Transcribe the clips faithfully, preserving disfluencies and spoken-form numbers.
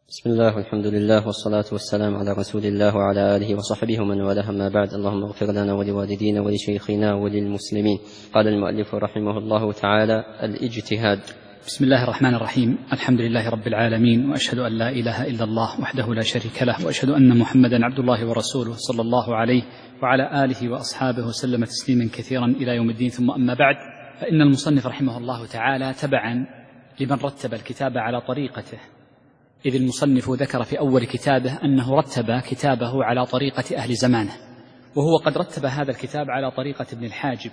بسم الله والحمد لله والصلاة والسلام على رسول الله وعلى آله وصحبه ومن والاه، أما بعد. اللهم اغفر لنا ولوالدينا ولشيخنا وللمسلمين. قال المؤلف رحمه الله تعالى: الاجتهاد. بسم الله الرحمن الرحيم. الحمد لله رب العالمين، وأشهد أن لا إله إلا الله وحده لا شريك له، وأشهد أن محمدا عبد الله ورسوله صلى الله عليه وعلى آله وأصحابه وسلم تسليما كثيرا إلى يوم الدين. ثم أما بعد، فإن المصنف رحمه الله تعالى تبعا لمن رتب الكتاب على طريقته، إذ المصنف ذكر في أول كتابه أنه رتب كتابه على طريقة أهل زمانه، وهو قد رتب هذا الكتاب على طريقة ابن الحاجب،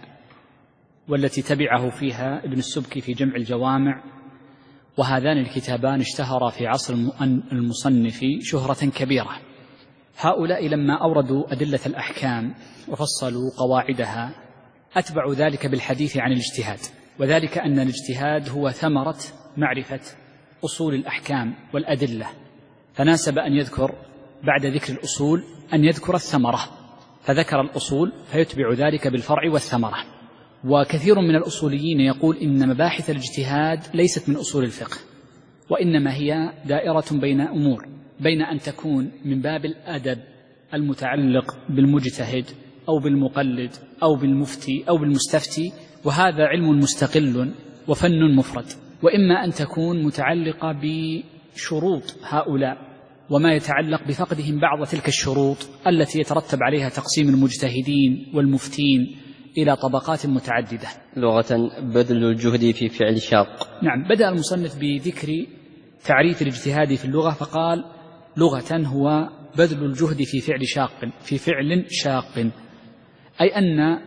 والتي تبعه فيها ابن السبكي في جمع الجوامع، وهذان الكتابان اشتهرا في عصر المصنف شهرة كبيرة. هؤلاء لما أوردوا أدلة الأحكام وفصلوا قواعدها أتبعوا ذلك بالحديث عن الاجتهاد، وذلك أن الاجتهاد هو ثمرة معرفة أصول الأحكام والأدلة، فناسب أن يذكر بعد ذكر الأصول أن يذكر الثمرة، فذكر الأصول فيتبع ذلك بالفرع والثمرة. وكثير من الأصوليين يقول إن مباحث الاجتهاد ليست من أصول الفقه، وإنما هي دائرة بين أمور، بين أن تكون من باب الأدب المتعلق بالمجتهد أو بالمقلد أو بالمفتي أو بالمستفتي، وهذا علم مستقل وفن مفرد، وإما أن تكون متعلقة بشروط هؤلاء وما يتعلق بفقدهم بعض تلك الشروط التي يترتب عليها تقسيم المجتهدين والمفتين إلى طبقات متعددة. لغة: بذل الجهد في فعل شاق. نعم، بدأ المصنف بذكر تعريف الاجتهاد في اللغة، فقال: لغة هو بذل الجهد في فعل شاق، في فعل شاق، أي أن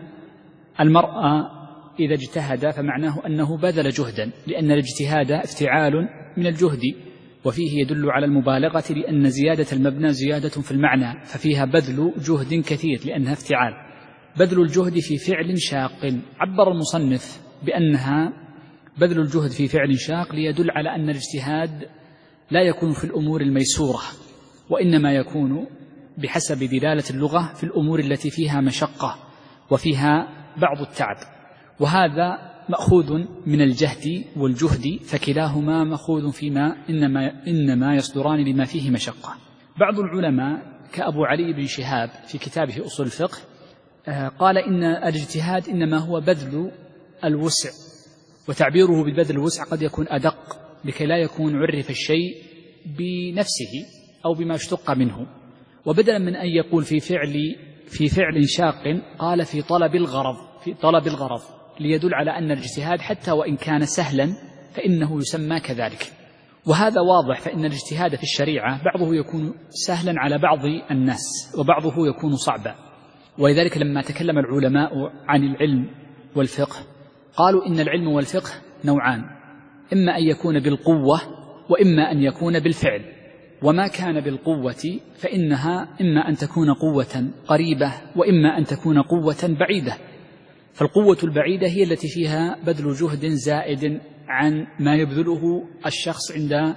المرأة إذا اجتهد فمعناه أنه بذل جهدا، لأن الاجتهاد افتعال من الجهد، وفيه يدل على المبالغة، لأن زيادة المبنى زيادة في المعنى، ففيها بذل جهد كثير لأنها افتعال. بذل الجهد في فعل شاق، عبر المصنف بأنها بذل الجهد في فعل شاق ليدل على أن الاجتهاد لا يكون في الأمور الميسورة، وإنما يكون بحسب دلالة اللغة في الأمور التي فيها مشقة وفيها بعض التعب، وهذا مأخوذ من الجهد والجهد، فكلاهما مأخوذ فيما إنما, إنما يصدران لما فيه مشقة. بعض العلماء كأبو علي بن شهاب في كتابه أصول الفقه قال إن الاجتهاد إنما هو بذل الوسع، وتعبيره ببذل الوسع قد يكون أدق لكي لا يكون عرف الشيء بنفسه أو بما اشتق منه، وبدلا من أن يقول في فعل في فعل شاق قال في طلب الغرض، في طلب الغرض ليدل على أن الاجتهاد حتى وإن كان سهلا فإنه يسمى كذلك. وهذا واضح، فإن الاجتهاد في الشريعة بعضه يكون سهلا على بعض الناس وبعضه يكون صعبا، ولذلك لما تكلم العلماء عن العلم والفقه قالوا إن العلم والفقه نوعان، إما أن يكون بالقوة وإما أن يكون بالفعل، وما كان بالقوة فإنها إما أن تكون قوة قريبة وإما أن تكون قوة بعيدة، فالقوة البعيدة هي التي فيها بذل جهد زائد عن ما يبذله الشخص عند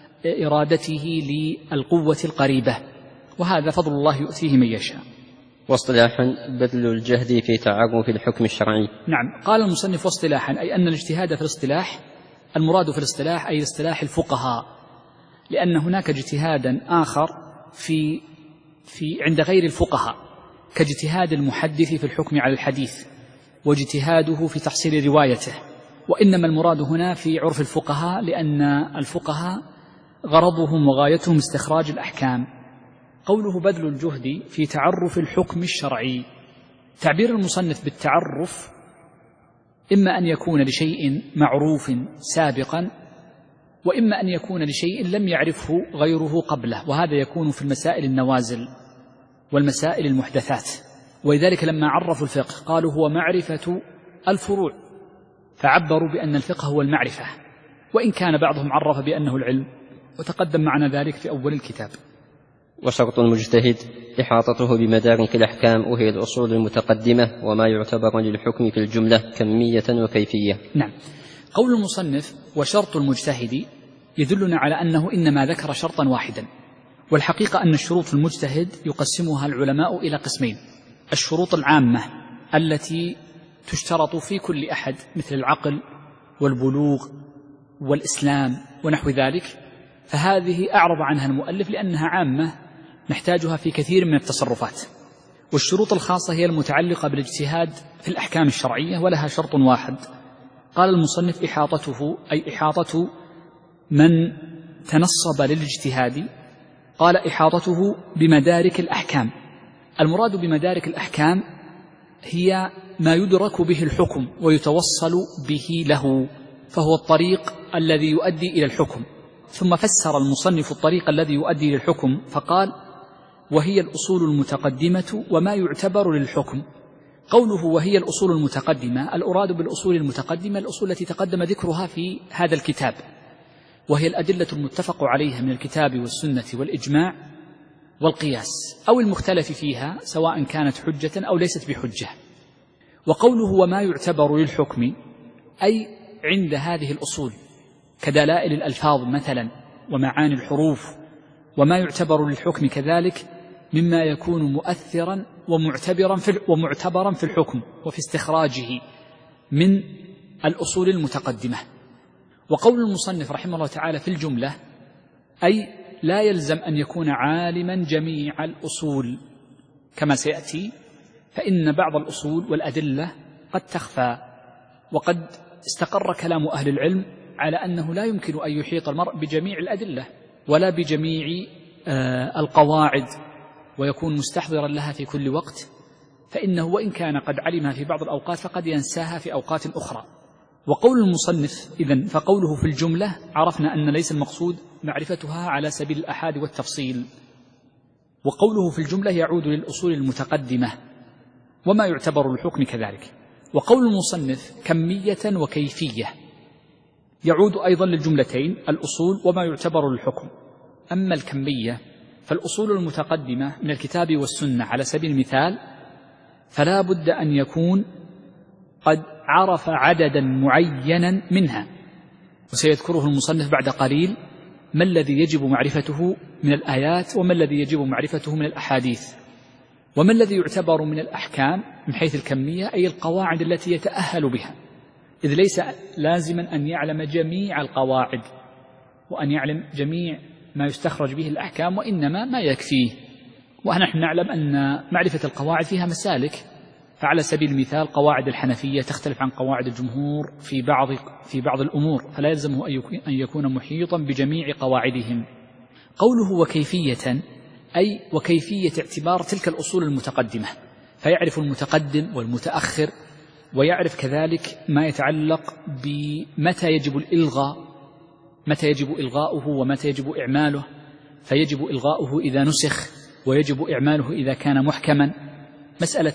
إرادته للقوة القريبة، وهذا فضل الله يؤتيه من يشاء. واصطلاحا: بذل الجهد في تعرف الحكم الشرعي. نعم، قال المصنف: واصطلاحا، أي أن الاجتهاد في الاصطلاح، المراد في الاصطلاح أي اصطلاح الفقهاء، لأن هناك اجتهادا آخر في في عند غير الفقهاء، كاجتهاد المحدث في الحكم على الحديث واجتهاده في تحصيل روايته، وإنما المراد هنا في عرف الفقهاء، لأن الفقهاء غرضهم وغايتهم استخراج الأحكام. قوله بذل الجهد في تعرف الحكم الشرعي، تعبير المصنف بالتعرف إما أن يكون لشيء معروف سابقا، وإما أن يكون لشيء لم يعرفه غيره قبله، وهذا يكون في المسائل النوازل والمسائل المحدثات. ولذلك لما عرفوا الفقه قالوا هو معرفة الفروع، فعبروا بأن الفقه هو المعرفة، وإن كان بعضهم عرف بأنه العلم، وتقدم معنا ذلك في أول الكتاب. وشرط المجتهد إحاطته بمدارك الأحكام، وهي الأصول المتقدمة وما يعتبر للحكم في الجملة كمية وكيفية. نعم، قول المصنف: وشرط المجتهد يدلنا على أنه إنما ذكر شرطا واحدا، والحقيقة أن الشروط المجتهد يقسمها العلماء إلى قسمين: الشروط العامة التي تشترط في كل أحد مثل العقل والبلوغ والإسلام ونحو ذلك، فهذه أعرض عنها المؤلف لأنها عامة نحتاجها في كثير من التصرفات. والشروط الخاصة هي المتعلقة بالاجتهاد في الأحكام الشرعية، ولها شرط واحد. قال المصنف: إحاطته، أي إحاطة من تنصب للاجتهاد. قال: إحاطته بمدارك الأحكام. المراد بمدارك الأحكام هي ما يدرك به الحكم ويتوصل به له، فهو الطريق الذي يؤدي إلى الحكم. ثم فسر المصنف الطريق الذي يؤدي إلى الحكم فقال: وهي الأصول المتقدمة وما يعتبر للحكم. قوله وهي الأصول المتقدمة، الأراد بالأصول المتقدمة الأصول التي تقدم ذكرها في هذا الكتاب، وهي الأدلة المتفق عليها من الكتاب والسنة والإجماع والقياس، أو المختلف فيها سواء كانت حجة أو ليست بحجة. وقوله وما يعتبر للحكم، أي عند هذه الأصول كدلائل الألفاظ مثلا ومعاني الحروف، وما يعتبر للحكم كذلك مما يكون مؤثرا ومعتبرا في ومعتبرا في الحكم وفي استخراجه من الأصول المتقدمة. وقول المصنف رحمه الله تعالى في الجملة، أي لا يلزم أن يكون عالما جميع الأصول كما سيأتي، فإن بعض الأصول والأدلة قد تخفى. وقد استقر كلام أهل العلم على أنه لا يمكن أن يحيط المرء بجميع الأدلة ولا بجميع آه القواعد ويكون مستحضرا لها في كل وقت، فإنه وإن كان قد علمها في بعض الأوقات فقد ينساها في أوقات أخرى. وقول المصنف إذن فقوله في الجملة، عرفنا أن ليس المقصود معرفتها على سبيل الأحاد والتفصيل. وقوله في الجملة يعود للأصول المتقدمة وما يعتبر الحكم كذلك. وقول المصنف كمية وكيفية يعود أيضا للجملتين الأصول وما يعتبر الحكم. أما الكمية فالأصول المتقدمة من الكتاب والسنة على سبيل المثال فلا بد أن يكون قد عرف عددا معينا منها، وسيذكره المصنف بعد قليل ما الذي يجب معرفته من الآيات وما الذي يجب معرفته من الأحاديث، وما الذي يعتبر من الأحكام من حيث الكمية، أي القواعد التي يتأهل بها، إذ ليس لازما أن يعلم جميع القواعد وأن يعلم جميع ما يستخرج به الأحكام، وإنما ما يكفيه. ونحن نعلم أن معرفة القواعد فيها مسالك، فعلى سبيل المثال قواعد الحنفية تختلف عن قواعد الجمهور في بعض في بعض الأمور، فلا يلزمه أن يكون محيطا بجميع قواعدهم. قوله وكيفية، أي وكيفية اعتبار تلك الأصول المتقدمة، فيعرف المتقدم والمتأخر، ويعرف كذلك ما يتعلق بمتى يجب الإلغاء، متى يجب إلغاؤه ومتى يجب إعماله، فيجب إلغاؤه إذا نسخ ويجب إعماله إذا كان محكما. مسألة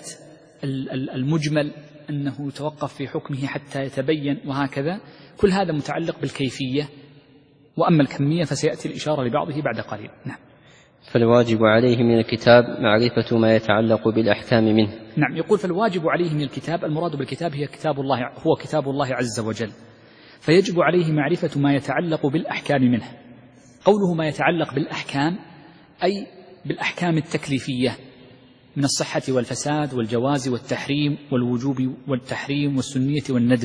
المجمل أنه يتوقف في حكمه حتى يتبين، وهكذا، كل هذا متعلق بالكيفية. وأما الكمية فسيأتي الإشارة لبعضه بعد قليل. نعم. فالواجب عليه من الكتاب معرفة ما يتعلق بالأحكام منه. نعم، يقول فالواجب عليه من الكتاب، المراد بالكتاب هي كتاب الله، هو كتاب الله عز وجل، فيجب عليه معرفة ما يتعلق بالأحكام منه. قوله ما يتعلق بالأحكام أي بالأحكام التكليفية من الصحة والفساد والجواز والتحريم والوجوب والتحريم والسنية والندب.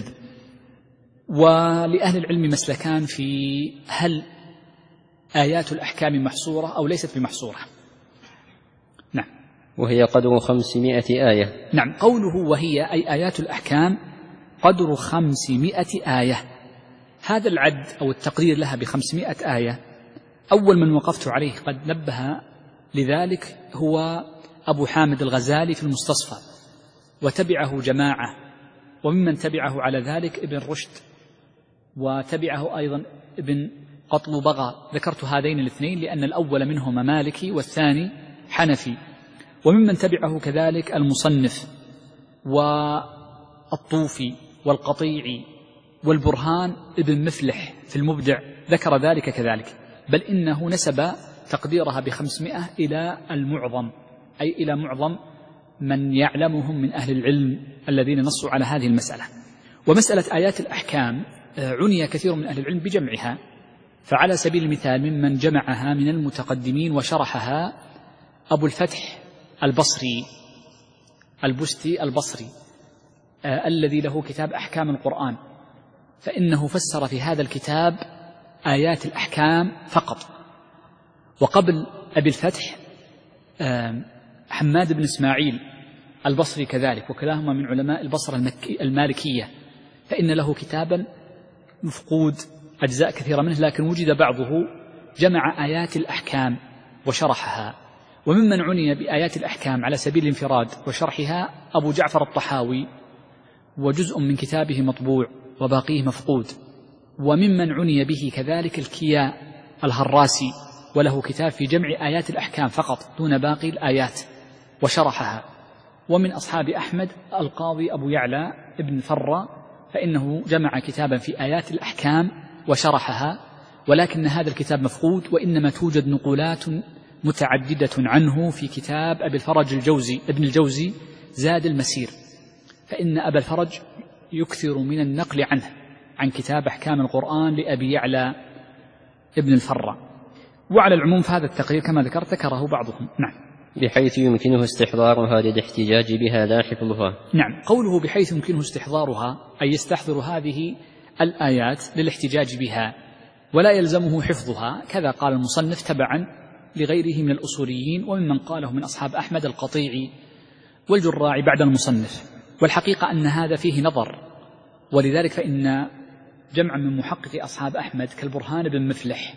ولأهل العلم مسلكان في هل آيات الأحكام محصورة أو ليست بمحصورة. نعم. وهي قدر خمسمائة آية. نعم، قوله وهي أي آيات الأحكام قدر خمسمائة آية، هذا العد أو التقدير لها بخمسمائة آية. أول من وقفت عليه قد نبه لذلك هو أبو حامد الغزالي في المستصفى، وتبعه جماعة، وممن تبعه على ذلك ابن رشد، وتبعه أيضا ابن قطلبغة. ذكرت هذين الاثنين لأن الأول منهما مالكي والثاني حنفي. وممن تبعه كذلك المصنف والطوفي والقطيعي والبرهان ابن مفلح في المبدع، ذكر ذلك كذلك، بل إنه نسب تقديرها بخمسمائة إلى المعظم، أي إلى معظم من يعلمهم من أهل العلم الذين نصوا على هذه المسألة. ومسألة آيات الأحكام عني كثير من أهل العلم بجمعها، فعلى سبيل المثال ممن جمعها من المتقدمين وشرحها أبو الفتح البصري البستي البصري آه الذي له كتاب أحكام القرآن، فإنه فسر في هذا الكتاب آيات الأحكام فقط. وقبل أبي الفتح حماد بن إسماعيل البصري كذلك، وكلاهما من علماء البصرة المالكية، فإن له كتابا مفقود أجزاء كثيرة منه، لكن وجد بعضه جمع آيات الأحكام وشرحها. وممن عني بآيات الأحكام على سبيل الانفراد وشرحها أبو جعفر الطحاوي، وجزء من كتابه مطبوع وباقيه مفقود. وممن عني به كذلك الكياء الهراسي، وله كتاب في جمع آيات الأحكام فقط دون باقي الآيات وشرحها. ومن أصحاب أحمد القاضي أبو يعلى ابن فرة، فإنه جمع كتابا في آيات الأحكام وشرحها، ولكن هذا الكتاب مفقود، وإنما توجد نقولات متعددة عنه في كتاب أبي الفرج الجوزي ابن الجوزي زاد المسير، فإن أبا الفرج يكثر من النقل عنه عن كتاب أحكام القرآن لأبي يعلى ابن الفرة. وعلى العموم فهذا التقرير كما ذكرت ذكره بعضهم. نعم. بحيث يمكنه استحضارها للاحتجاج بها لا حفظها. نعم، قوله بحيث يمكنه استحضارها أي يستحضر هذه الآيات للاحتجاج بها ولا يلزمه حفظها، كذا قال المصنف تبعا لغيره من الأصوليين وممن قاله من أصحاب أحمد القطيعي والجراعي بعد المصنف. والحقيقة أن هذا فيه نظر، ولذلك فإن جمع من محقق أصحاب أحمد كالبرهان بن مفلح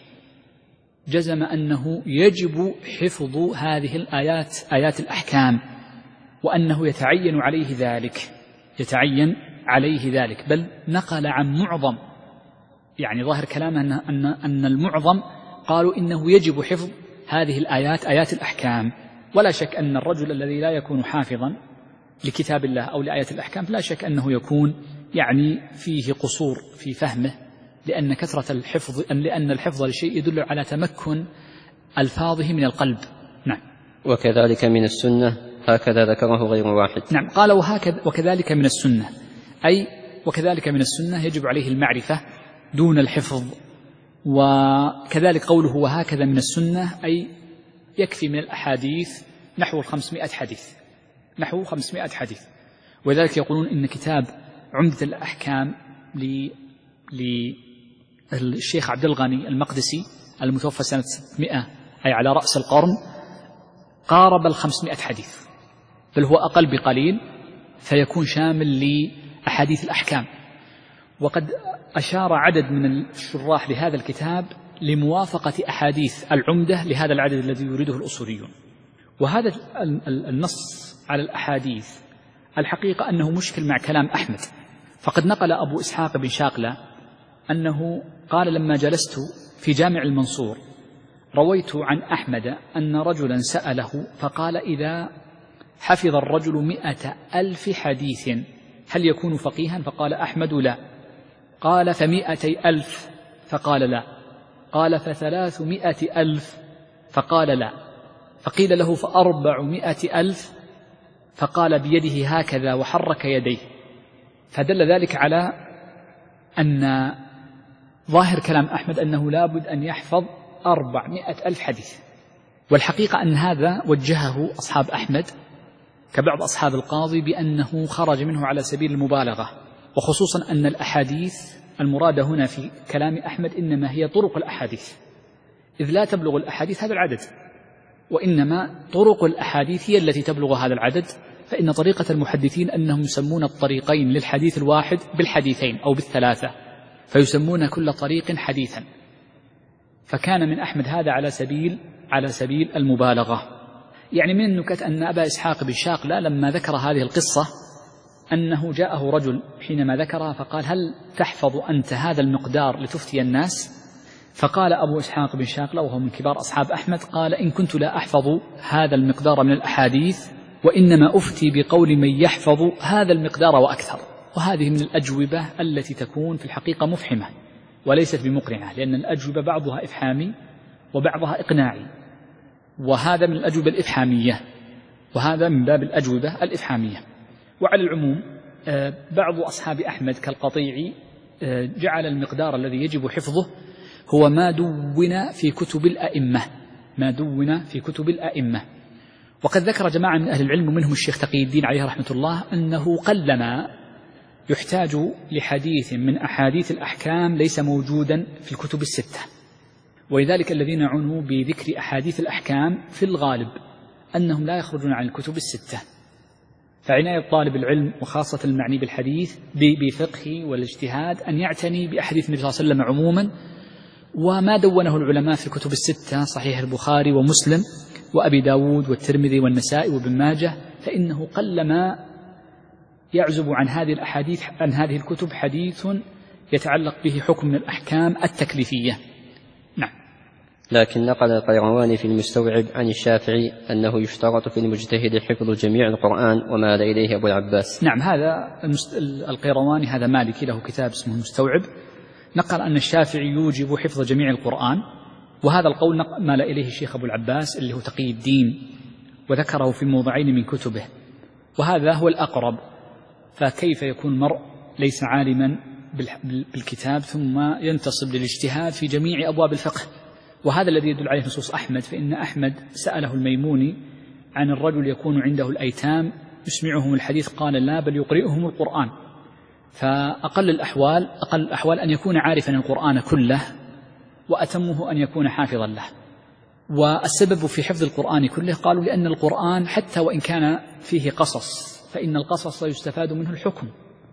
جزم أنه يجب حفظ هذه الآيات آيات الأحكام، وأنه يتعين عليه ذلك يتعين عليه ذلك بل نقل عن معظم، يعني ظاهر كلامه أن, أن, أن المعظم قالوا إنه يجب حفظ هذه الآيات آيات الأحكام. ولا شك أن الرجل الذي لا يكون حافظا لكتاب الله أو لآيات الأحكام لا شك أنه يكون يعني فيه قصور في فهمه، لأن كثرة الحفظ لأن الحفظ لشيء يدل على تمكن ألفاظه من القلب. نعم. وكذلك من السنة هكذا ذكره غير واحد. نعم، قال وهكذا وكذلك من السنة، أي وكذلك من السنة يجب عليه المعرفة دون الحفظ. وكذلك قوله وهكذا من السنة أي يكفي من الأحاديث نحو خمسمائة حديث نحو خمسمائة حديث. وذلك يقولون إن كتاب عمدة الأحكام للشيخ عبد الغني المقدسي المتوفى سنة ستمائة أي على رأس القرن قارب الخمسمائة حديث، بل هو أقل بقليل، فيكون شامل لأحاديث الأحكام. وقد أشار عدد من الشراح لهذا الكتاب لموافقة أحاديث العمدة لهذا العدد الذي يريده الأصوليون. وهذا النص على الأحاديث الحقيقة أنه مشكل مع كلام أحمد، فقد نقل أبو إسحاق بن شاقلة أنه قال لما جلست في جامع المنصور رويت عن أحمد أن رجلا سأله فقال إذا حفظ الرجل مئة ألف حديث هل يكون فقيها؟ فقال أحمد لا. قال فمئتي ألف؟ فقال لا. قال فثلاثمائة ألف؟ فقال لا. فقيل له فأربعمائة ألف؟ فقال بيده هكذا وحرك يديه. فدل ذلك على أن ظاهر كلام أحمد أنه لا بد أن يحفظ أربعمائة ألف حديث. والحقيقة أن هذا وجهه أصحاب أحمد كبعض أصحاب القاضي بأنه خرج منه على سبيل المبالغة، وخصوصا أن الأحاديث المرادة هنا في كلام أحمد إنما هي طرق الأحاديث، إذ لا تبلغ الأحاديث هذا العدد، وإنما طرق الأحاديث هي التي تبلغ هذا العدد. فإن طريقة المحدثين أنهم يسمون الطريقين للحديث الواحد بالحديثين أو بالثلاثة، فيسمون كل طريق حديثا. فكان من أحمد هذا على سبيل على سبيل المبالغة. يعني من النكت أن أبا إسحاق بن شاقلة لما ذكر هذه القصة أنه جاءه رجل حينما ذكرها فقال هل تحفظ أنت هذا المقدار لتفتي الناس؟ فقال أبو إسحاق بن شاقلة وهو من كبار أصحاب أحمد قال إن كنت لا أحفظ هذا المقدار من الأحاديث وإنما أفتي بقول من يحفظ هذا المقدار وأكثر. وهذه من الأجوبة التي تكون في الحقيقة مفحمة وليست بمقنعة، لأن الأجوبة بعضها إفحامي وبعضها إقناعي، وهذا من الأجوبة الإفحامية وهذا من باب الأجوبة الإفحامية. وعلى العموم بعض أصحاب أحمد كالقطيعي جعل المقدار الذي يجب حفظه هو ما دون في كتب الأئمة ما دون في كتب الأئمة. وقد ذكر جماعة من أهل العلم ومنهم الشيخ تقي الدين عليه رحمة الله أنه قلما يحتاج لحديث من أحاديث الأحكام ليس موجودا في الكتب الستة، ولذلك الذين عنوا بذكر أحاديث الأحكام في الغالب أنهم لا يخرجون عن الكتب الستة. فعناية طالب العلم وخاصة المعني بالحديث بفقه والاجتهاد أن يعتني بأحاديث النبي صلى الله عليه وسلم عموما، وما دونه العلماء في الكتب الستة صحيح البخاري ومسلم وأبي داود والترمذي والنسائي وابن ماجه، فإنه قلما يعزب عن هذه الأحاديث عن هذه الكتب حديث يتعلق به حكم من الأحكام التكليفية. نعم. لكن نقل القيرواني في المستوعب عن الشافعي أنه يشترط في المجتهد حفظ جميع القرآن ومال إليه أبو العباس. نعم، هذا القيرواني هذا مالكي له كتاب اسمه المستوعب، نقل أن الشافعي يوجب حفظ جميع القرآن، وهذا القول مال إليه الشيخ أبو العباس اللي هو تقي الدين، وذكره في موضعين من كتبه، وهذا هو الأقرب. فكيف يكون المرء ليس عالما بالكتاب ثم ينتصب للاجتهاد في جميع أبواب الفقه؟ وهذا الذي يدل عليه نصوص أحمد، فإن أحمد سأله الميموني عن الرجل يكون عنده الأيتام يسمعهم الحديث، قال لا بل يقرئهم القرآن. فأقل الأحوال أقل الأحوال أن يكون عارفا القرآن كله، وأتمه أن يكون حافظا له. والسبب في حفظ القرآن كله قالوا لأن القرآن حتى وإن كان فيه قصص فإن القصص يستفاد منه الحكم،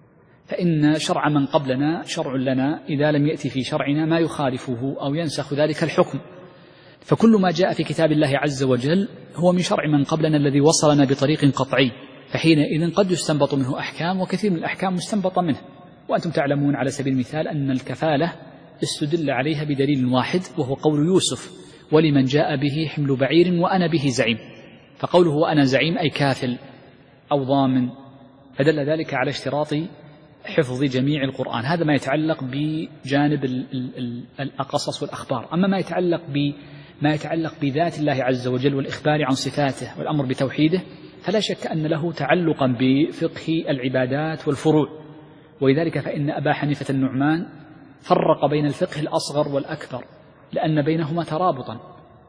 فإن شرع من قبلنا شرع لنا إذا لم يأتي في شرعنا ما يخالفه أو ينسخ ذلك الحكم، فكل ما جاء في كتاب الله عز وجل هو من شرع من قبلنا الذي وصلنا بطريق قطعي، فحينئذ قد يستنبط منه أحكام، وكثير من الأحكام مستنبطة منه. وأنتم تعلمون على سبيل المثال أن الكفالة استدل عليها بدليل واحد، وهو قول يوسف: ولمن جاء به حمل بعير وأنا به زعيم. فقوله وأنا زعيم أي كافل أو ضامن، فدل ذلك على اشتراط حفظ جميع القرآن. هذا ما يتعلق بجانب القصص والأخبار. أما ما يتعلق بما يتعلق بذات الله عز وجل والإخبار عن صفاته والأمر بتوحيده، فلا شك أن له تعلقا بفقه العبادات والفروع. ولذلك فإن أبا حنيفة النعمان فرق بين الفقه الأصغر والأكبر لأن بينهما ترابطا،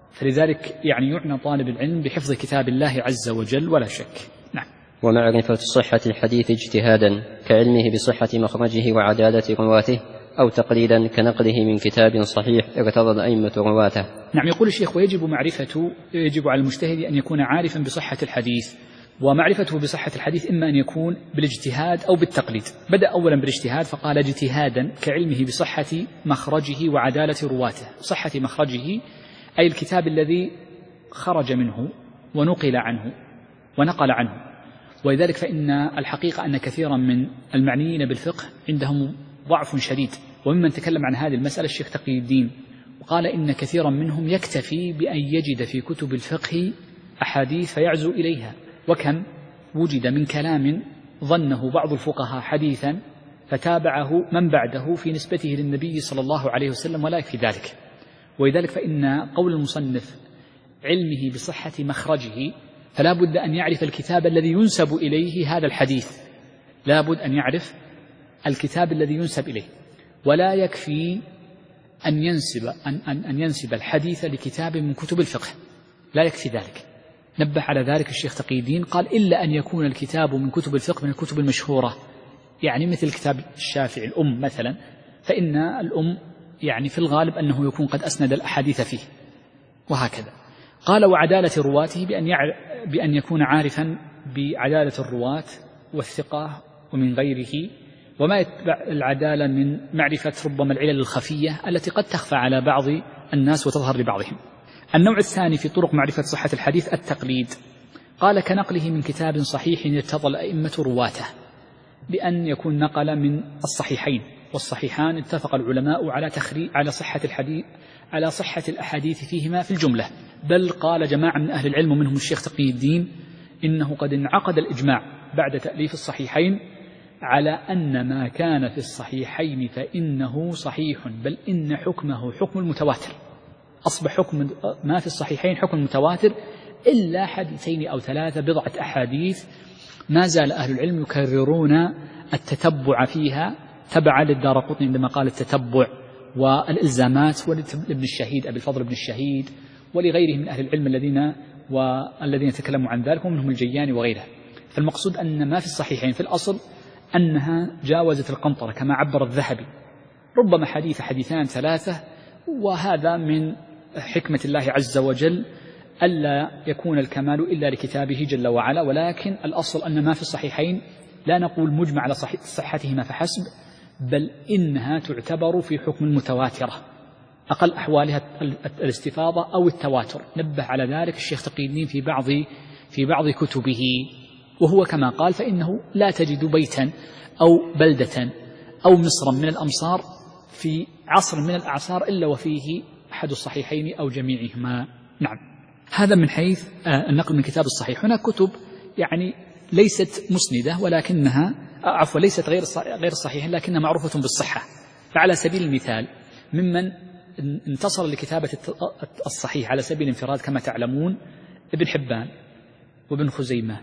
فلذلك يعني يعنى طالب العلم بحفظ كتاب الله عز وجل ولا شك. نعم. ومعرفة صحة الحديث اجتهادا كعلمه بصحة مخرجه وعدالة رواته، أو تقليدا كنقله من كتاب صحيح ارتضى الأئمة رواته. نعم. يقول الشيخ: ويجب معرفة يجب على المجتهد أن يكون عارفا بصحة الحديث، ومعرفته بصحة الحديث إما أن يكون بالاجتهاد أو بالتقليد. بدأ أولا بالاجتهاد فقال: اجتهادا كعلمه بصحة مخرجه وعدالة رواته. صحة مخرجه أي الكتاب الذي خرج منه ونقل عنه ونقل عنه. ولذلك فإن الحقيقة أن كثيرا من المعنيين بالفقه عندهم ضعف شديد، وممن تكلم عن هذه المسألة الشيخ تقي الدين، وقال إن كثيرا منهم يكتفي بأن يجد في كتب الفقه أحاديث فيعزو إليها، وكم وجد من كلام ظنه بعض الفقهاء حديثا فتابعه من بعده في نسبته للنبي صلى الله عليه وسلم، ولا يكفي ذلك. ولذلك فإن قول المصنف علمه بصحة مخرجه، فلا بد أن يعرف الكتاب الذي ينسب إليه هذا الحديث، لا بد أن يعرف الكتاب الذي ينسب إليه، ولا يكفي أن ينسب, أن, أن, أن ينسب الحديث لكتاب من كتب الفقه، لا يكفي ذلك. نبه على ذلك الشيخ تقي الدين، قال: إلا أن يكون الكتاب من كتب الفقه من الكتب المشهورة، يعني مثل كتاب الشافعي الأم مثلا، فإن الأم يعني في الغالب أنه يكون قد أسند الأحاديث فيه، وهكذا. قال: وعدالة رواته بأن, بأن يكون عارفا بعدالة الرواة والثقة ومن غيره، وما يتبع العدالة من معرفة ربما العلل الخفية التي قد تخفى على بعض الناس وتظهر لبعضهم. النوع الثاني في طرق معرفة صحة الحديث التقليد. قال: كنقله من كتاب صحيح ارتضى الأئمة رواته، بأن يكون نقل من الصحيحين، والصحيحان اتفق العلماء على تخريج على صحة الحديث على صحة الأحاديث فيهما في الجملة، بل قال جماعة من أهل العلم ومنهم الشيخ تقي الدين إنه قد انعقد الإجماع بعد تأليف الصحيحين على أن ما كان في الصحيحين فإنه صحيح، بل إن حكمه حكم المتواتر. أصبح حكم ما في الصحيحين حكم متواتر، إلا حديثين أو ثلاثة بضعة أحاديث ما زال أهل العلم يكررون التتبع فيها، تبع للدارقطني عندما قال التتبع والإلزامات، ولابن الشهيد أبي الفضل بن الشهيد، ولغيره من أهل العلم الذين والذين تكلموا عن ذلك، ومنهم الجياني وغيره. فالمقصود أن ما في الصحيحين في الأصل أنها جاوزت القنطرة كما عبر الذهبي، ربما حديث حديثان ثلاثة، وهذا من حكمة الله عز وجل ألا يكون الكمال إلا لكتابه جل وعلا. ولكن الأصل أن ما في الصحيحين لا نقول مجمع على صحتهما فحسب، بل إنها تعتبر في حكم المتواترة، أقل أحوالها الاستفاضة أو التواتر. نبه على ذلك الشيخ تقي الدين في بعض في بعض كتبه، وهو كما قال: فإنه لا تجد بيتا أو بلدة أو مصرا من الأمصار في عصر من الأعصار إلا وفيه أحد الصحيحين أو جميعهما. نعم، هذا من حيث النقل من كتاب الصحيح. هناك كتب يعني ليست مسندة ولكنها عفوا ليست غير غير الصحيحة لكنها معروفة بالصحة. فعلى سبيل المثال ممن انتصر لكتابة الصحيح على سبيل الانفراد كما تعلمون ابن حبان وابن خزيمة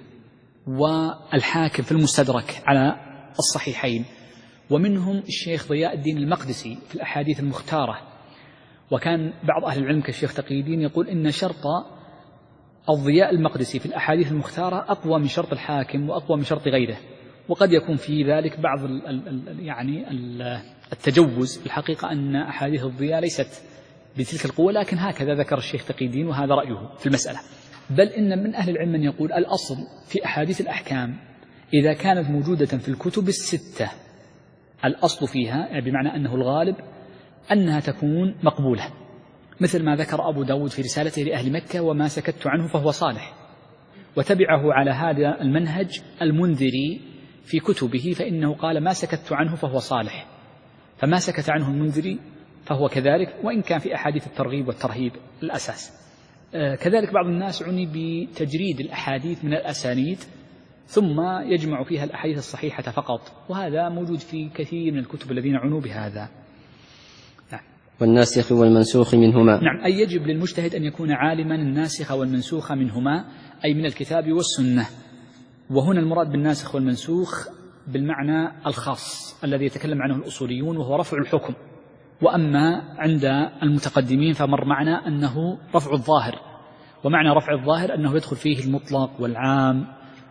والحاكم في المستدرك على الصحيحين، ومنهم الشيخ ضياء الدين المقدسي في الأحاديث المختارة. وكان بعض أهل العلم كالشيخ تقي الدين يقول إن شرط الضياء المقدسي في الأحاديث المختارة أقوى من شرط الحاكم وأقوى من شرط غيره، وقد يكون في ذلك بعض ال ال يعني ال التجوز. الحقيقة أن أحاديث الضياء ليست بتلك القوة، لكن هكذا ذكر الشيخ تقي الدين وهذا رأيه في المسألة. بل إن من أهل العلم من يقول الأصل في أحاديث الأحكام إذا كانت موجودة في الكتب الستة، الأصل فيها بمعنى أنه الغالب أنها تكون مقبولة، مثل ما ذكر أبو داود في رسالته لأهل مكة: وما سكت عنه فهو صالح. وتبعه على هذا المنهج المنذري في كتبه، فإنه قال: ما سكت عنه فهو صالح. فما سكت عنه المنذري فهو كذلك، وإن كان في أحاديث الترغيب والترهيب الأساس. آه كذلك بعض الناس عني بتجريد الأحاديث من الأسانيد ثم يجمع فيها الأحاديث الصحيحة فقط، وهذا موجود في كثير من الكتب الذين عنوا بهذا. نعم. والناسخ والمنسوخ منهما. نعم، أي يجب للمجتهد أن يكون عالما الناسخ والمنسوخ منهما، أي من الكتاب والسنة. وهنا المراد بالناسخ والمنسوخ بالمعنى الخاص الذي يتكلم عنه الأصوليون، وهو رفع الحكم. وأما عند المتقدمين فمر معنا أنه رفع الظاهر، ومعنى رفع الظاهر أنه يدخل فيه المطلق والعام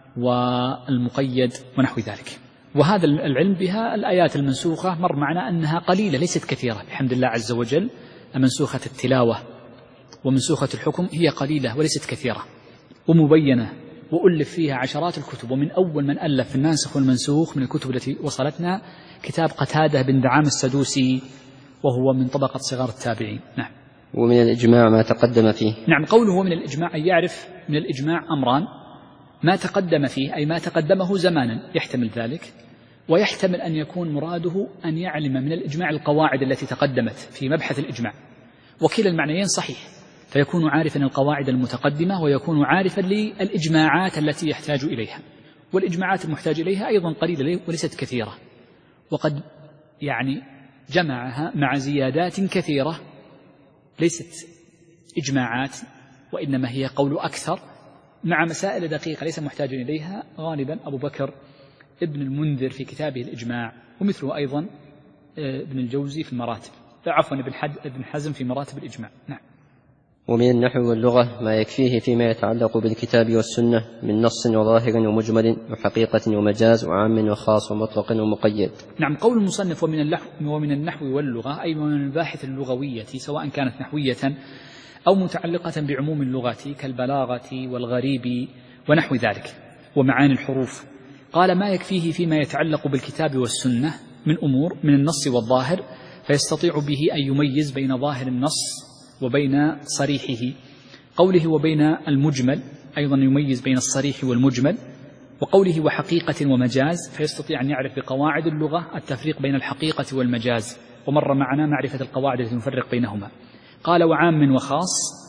والمقيد ونحو ذلك. وهذا العلم بها الآيات المنسوخة مر معنا أنها قليلة ليست كثيرة بحمد الله عز وجل. منسوخة التلاوة ومنسوخة الحكم هي قليلة وليست كثيرة ومبينة، وألف فيها عشرات الكتب. ومن أول من ألف في الناسخ والمنسوخ من الكتب التي وصلتنا كتاب قتادة بن دعام السدوسي، وهو من طبقة صغار التابعين. نعم. ومن الإجماع ما تقدم فيه. نعم، قوله من الإجماع أن يعرف من الإجماع أمران: ما تقدم فيه أي ما تقدمه زمانا يحتمل ذلك، ويحتمل أن يكون مراده أن يعلم من الإجماع القواعد التي تقدمت في مبحث الإجماع، وكلا المعنيين صحيح، فيكون عارفا القواعد المتقدمة ويكون عارفا للإجماعات التي يحتاج إليها. والإجماعات المحتاج إليها أيضا قليلة وليست كثيرة، وقد يعني جمعها مع زيادات كثيرة ليست إجماعات وإنما هي قول أكثر، مع مسائل دقيقة ليس محتاج إليها، غالبا أبو بكر ابن المنذر في كتابه الإجماع، ومثله أيضا ابن الجوزي في المراتب، عفوا ابن حزم في مراتب الإجماع. نعم. ومن النحو واللغة ما يكفيه فيما يتعلق بالكتاب والسنة من نص وظاهر ومجمل وحقيقة ومجاز وعام وخاص ومطلق ومقيد. نعم، قول المصنف ومن النحو ومن النحو واللغة أي من المباحث اللغوية سواء كانت نحوية أو متعلقة بعموم اللغة كالبلاغة والغريب ونحو ذلك ومعاني الحروف. قال: ما يكفيه فيما يتعلق بالكتاب والسنة من أمور من النص والظاهر، فيستطيع به أن يميز بين ظاهر النص وبين صريحه. قوله وبين المجمل أيضا يميز بين الصريح والمجمل. وقوله وحقيقة ومجاز فيستطيع أن يعرف بقواعد اللغة التفريق بين الحقيقة والمجاز، ومر معنا معرفة القواعد التي نفرق بينهما. قال وعام وخاص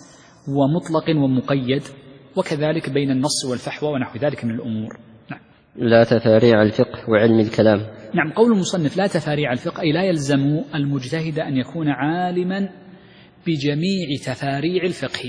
ومطلق ومقيد، وكذلك بين النص والفحوى ونحو ذلك من الأمور. نعم. لا تفاريع الفقه وعلم الكلام. نعم، قول المصنف لا تفاريع الفقه أي لا يلزم المجتهد أن يكون عالما بجميع تفاريع الفقه،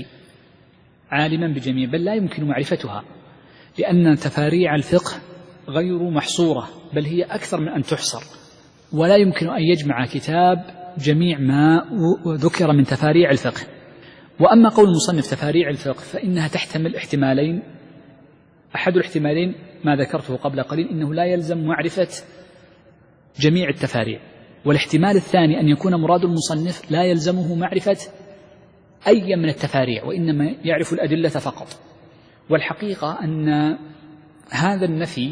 عالما بجميع، بل لا يمكن معرفتها، لأن تفاريع الفقه غير محصورة، بل هي أكثر من أن تحصر، ولا يمكن أن يجمع كتاب جميع ما ذكر من تفاريع الفقه. وأما قول المصنف تفاريع الفقه فإنها تحتمل احتمالين أحد الاحتمالين ما ذكرته قبل قليل، إنه لا يلزم معرفة جميع التفاريع، والاحتمال الثاني أن يكون مراد المصنف لا يلزمه معرفة أي من التفاريع، وإنما يعرف الأدلة فقط. والحقيقة أن هذا النفي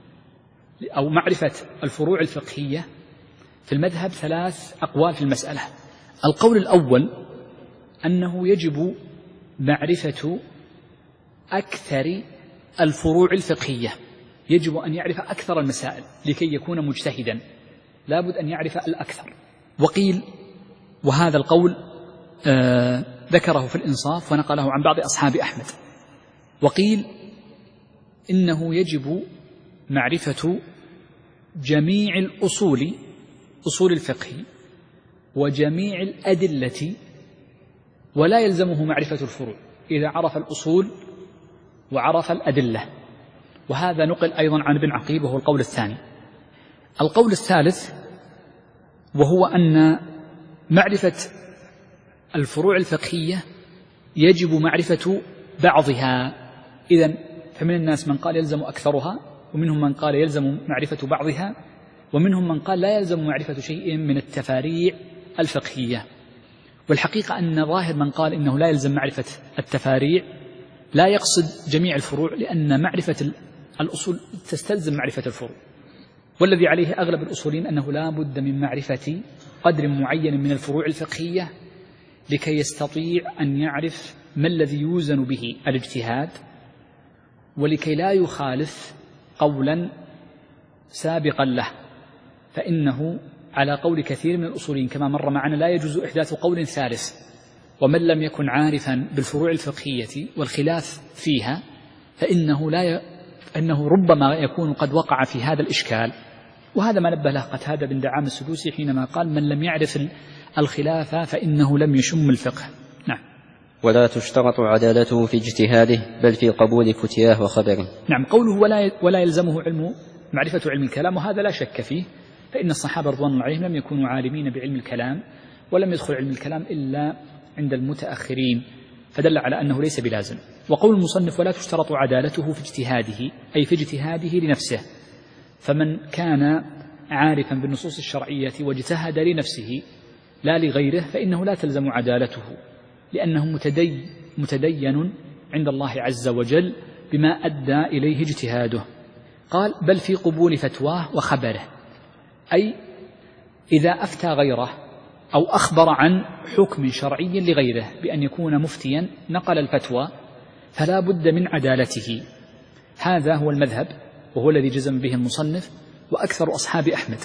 أو معرفة الفروع الفقهية في المذهب ثلاث أقوال في المسألة. القول الأول أنه يجب معرفة أكثر الفروع الفقهية، يجب أن يعرف أكثر المسائل لكي يكون مجتهدا، لا بد أن يعرف الأكثر. وقيل، وهذا القول آه ذكره في الإنصاف ونقله عن بعض أصحاب أحمد، وقيل إنه يجب معرفة جميع الأصول، أصول الفقه، وجميع الأدلة، ولا يلزمه معرفة الفروع إذا عرف الأصول وعرف الأدلة. وهذا نقل أيضا عن ابن عقيل، وهو القول الثاني. القول الثالث وهو أن معرفة الفروع الفقهية يجب معرفة بعضها. إذن فمن الناس من قال يلزم أكثرها، ومنهم من قال يلزم معرفة بعضها، ومنهم من قال لا يلزم معرفة شيء من التفاريع الفقهية. والحقيقة أن ظاهر من قال إنه لا يلزم معرفة التفاريع لا يقصد جميع الفروع، لأن معرفة الأصول تستلزم معرفة الفروع، والذي عليه أغلب الأصولين أنه لا بد من معرفة قدر معين من الفروع الفقهية لكي يستطيع أن يعرف ما الذي يوزن به الاجتهاد، ولكي لا يخالف قولا سابقا له، فإنه على قول كثير من الأصولين كما مر معنا لا يجوز إحداث قول ثالث، ومن لم يكن عارفا بالفروع الفقهية والخلاف فيها فإنه, لا ي... فإنه ربما يكون قد وقع في هذا الإشكال. وهذا ما نبه له قتادة بن دعامة السدوسي حينما قال: من لم يعرف الخلاف فإنه لم يشم الفقه. نعم. ولا تشترط عدالته في اجتهاده بل في قبول فتياه وخبره. نعم، قوله ولا ولا يلزمه علم معرفة علم الكلام، وهذا لا شك فيه، فإن الصحابة رضوان الله عليهم لم يكونوا عالمين بعلم الكلام، ولم يدخل علم الكلام إلا عند المتأخرين، فدل على أنه ليس بلازم. وقول المصنف ولا تشترط عدالته في اجتهاده أي في اجتهاده لنفسه، فمن كان عارفا بالنصوص الشرعية واجتهد لنفسه لا لغيره فإنه لا تلزم عدالته، لأنه متدي متدين عند الله عز وجل بما أدى إليه اجتهاده. قال: بل في قبول فتواه وخبره، أي إذا أفتى غيره أو أخبر عن حكم شرعي لغيره بأن يكون مفتيا نقل الفتوى فلا بد من عدالته. هذا هو المذهب، وهو الذي جزم به المصنف وأكثر أصحاب أحمد.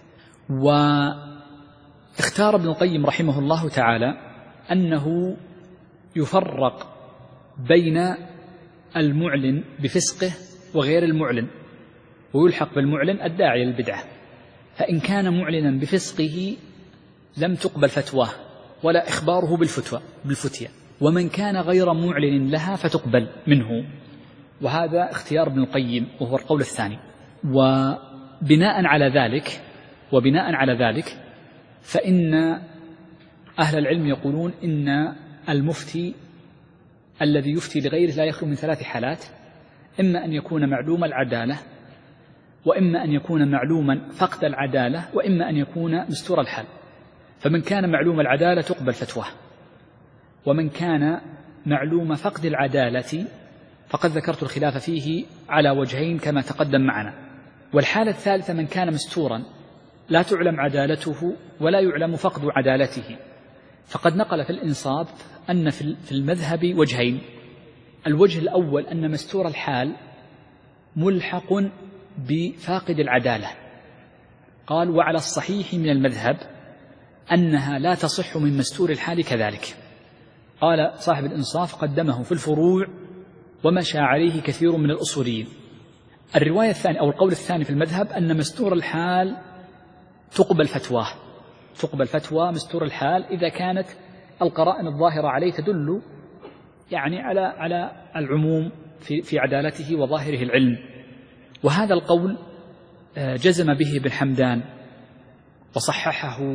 واختار ابن القيم رحمه الله تعالى أنه يفرق بين المعلن بفسقه وغير المعلن، ويلحق بالمعلن الداعي للبدعة، فإن كان معلنا بفسقه لم تقبل فتواه ولا إخباره بالفتوى بالفتية، ومن كان غير معلن لها فتقبل منه. وهذا اختيار ابن القيم وهو القول الثاني. وبناء على ذلك وبناء على ذلك فإن أهل العلم يقولون إن المفتي الذي يفتي لغيره لا يخلو من ثلاث حالات: إما أن يكون معلوم العدالة، وإما أن يكون معلوما فقد العدالة، وإما أن يكون مستور الحال. فمن كان معلوم العدالة تقبل فتواه، ومن كان معلوم فقد العدالة فقد ذكرت الخلاف فيه على وجهين كما تقدم معنا. والحالة الثالثة من كان مستورا لا تعلم عدالته ولا يعلم فقد عدالته، فقد نقل في الإنصاف أن في المذهب وجهين: الوجه الأول أن مستور الحال ملحق بفاقد العدالة، قال: وعلى الصحيح من المذهب أنها لا تصح من مستور الحال كذلك. قال صاحب الإنصاف: قدمه في الفروع ومشى عليه كثير من الأصوليين. الرواية الثانية أو القول الثاني في المذهب أن مستور الحال تقبل فتواه تقبل فتوى مستور الحال إذا كانت القرائن الظاهرة عليه تدل يعني على على العموم في في عدالته وظاهره العلم. وهذا القول جزم به ابن حمدان وصححه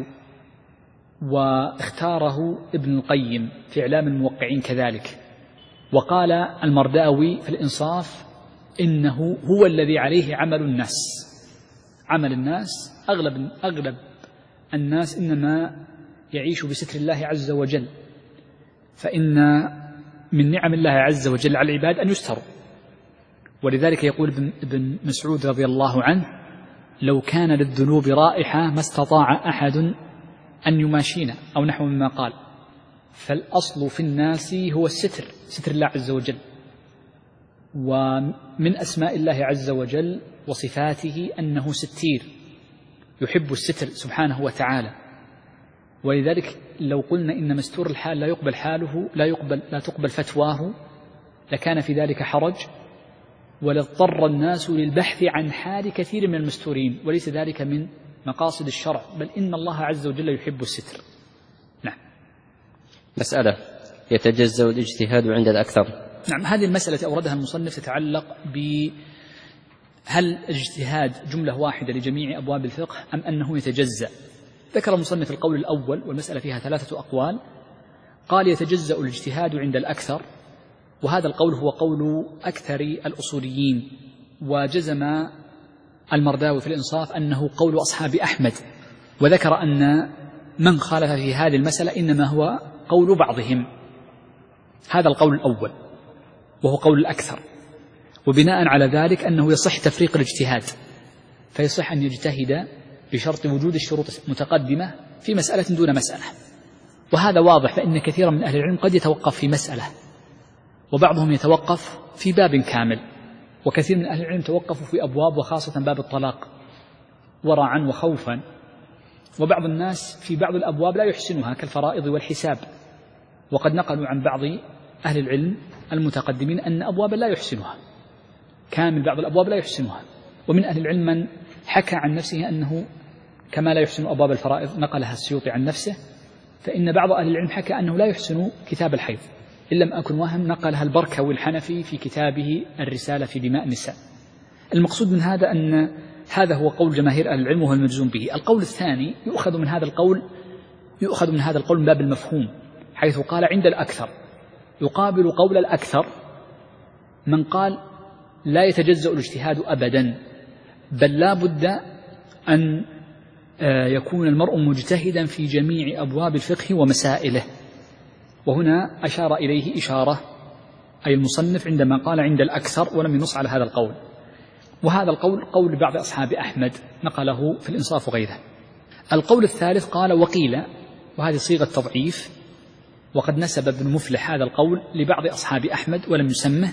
واختاره ابن القيم في إعلام الموقعين كذلك. وقال المرداوي في الإنصاف إنه هو الذي عليه عمل الناس. عمل الناس أغلب, أغلب الناس إنما يعيش بستر الله عز وجل، فإن من نعم الله عز وجل على العباد أن يستروا. ولذلك يقول ابن مسعود رضي الله عنه: لو كان للذنوب رائحة ما استطاع أحد أن يماشينا، أو نحو مما قال. فالأصل في الناس هو الستر، ستر الله عز وجل. ومن أسماء الله عز وجل وصفاته أنه ستير، يحب الستر سبحانه وتعالى. ولذلك لو قلنا إن مستور الحال لا يقبل حاله، لا يقبل لا تقبل فتواه، لكان في ذلك حرج، ولاضطر الناس للبحث عن حال كثير من المستورين، وليس ذلك من مقاصد الشرع، بل إن الله عز وجل يحب الستر. نعم. مسألة: يتجزأ الاجتهاد عند الأكثر. نعم، هذه المسألة أوردها المصنف تتعلق بهل الاجتهاد جملة واحدة لجميع أبواب الفقه أم أنه يتجزأ. ذكر المصنف القول الأول، والمسألة فيها ثلاثة أقوال. قال: يتجزأ الاجتهاد عند الأكثر، وهذا القول هو قول أكثر الأصوليين، وجزم المرداوي في الإنصاف أنه قول أصحاب أحمد، وذكر أن من خالف في هذه المسألة إنما هو قول بعضهم. هذا القول الأول وهو قول الأكثر، وبناء على ذلك أنه يصح تفريق الاجتهاد، فيصح أن يجتهد بشرط وجود الشروط متقدمة في مسألة دون مسألة. وهذا واضح، فإن كثيرا من أهل العلم قد يتوقف في مسألة، وبعضهم يتوقف في باب كامل، وكثير من أهل العلم توقفوا في أبواب، وخاصة باب الطلاق ورعا وخوفا. وبعض الناس في بعض الأبواب لا يحسنها كالفرائض والحساب، وقد نقلوا عن بعض أهل العلم المتقدمين أن أبوابا لا يحسنها كامل، بعض الأبواب لا يحسنها. ومن أهل العلم من حكى عن نفسه أنه كما لا يحسن أبواب الفرائض، نقلها السيوطي عن نفسه. فإن بعض أهل العلم حكى أنه لا يحسن كتاب الحيض، إن لم أكن وهم نقلها البركوي الحنفي في كتابه الرسالة في دماء النساء. المقصود من هذا أن هذا هو قول جماهير أهل العلم وهو المجزوم به. القول الثاني يؤخذ من هذا القول يؤخذ من هذا القول من باب المفهوم، حيث قال عند الأكثر، يقابل قول الأكثر من قال لا يتجزأ الاجتهاد أبدا، بل لا بد أن يكون المرء مجتهدا في جميع أبواب الفقه ومسائله. وهنا أشار إليه إشارة، أي المصنف، عندما قال عند الأكثر، ولم ينص على هذا القول. وهذا القول قول بعض أصحاب أحمد، نقله في الإنصاف وغيره. القول الثالث قال وقيل، وهذه صيغة تضعيف، وقد نسب ابن مفلح هذا القول لبعض أصحاب أحمد ولم يسمه،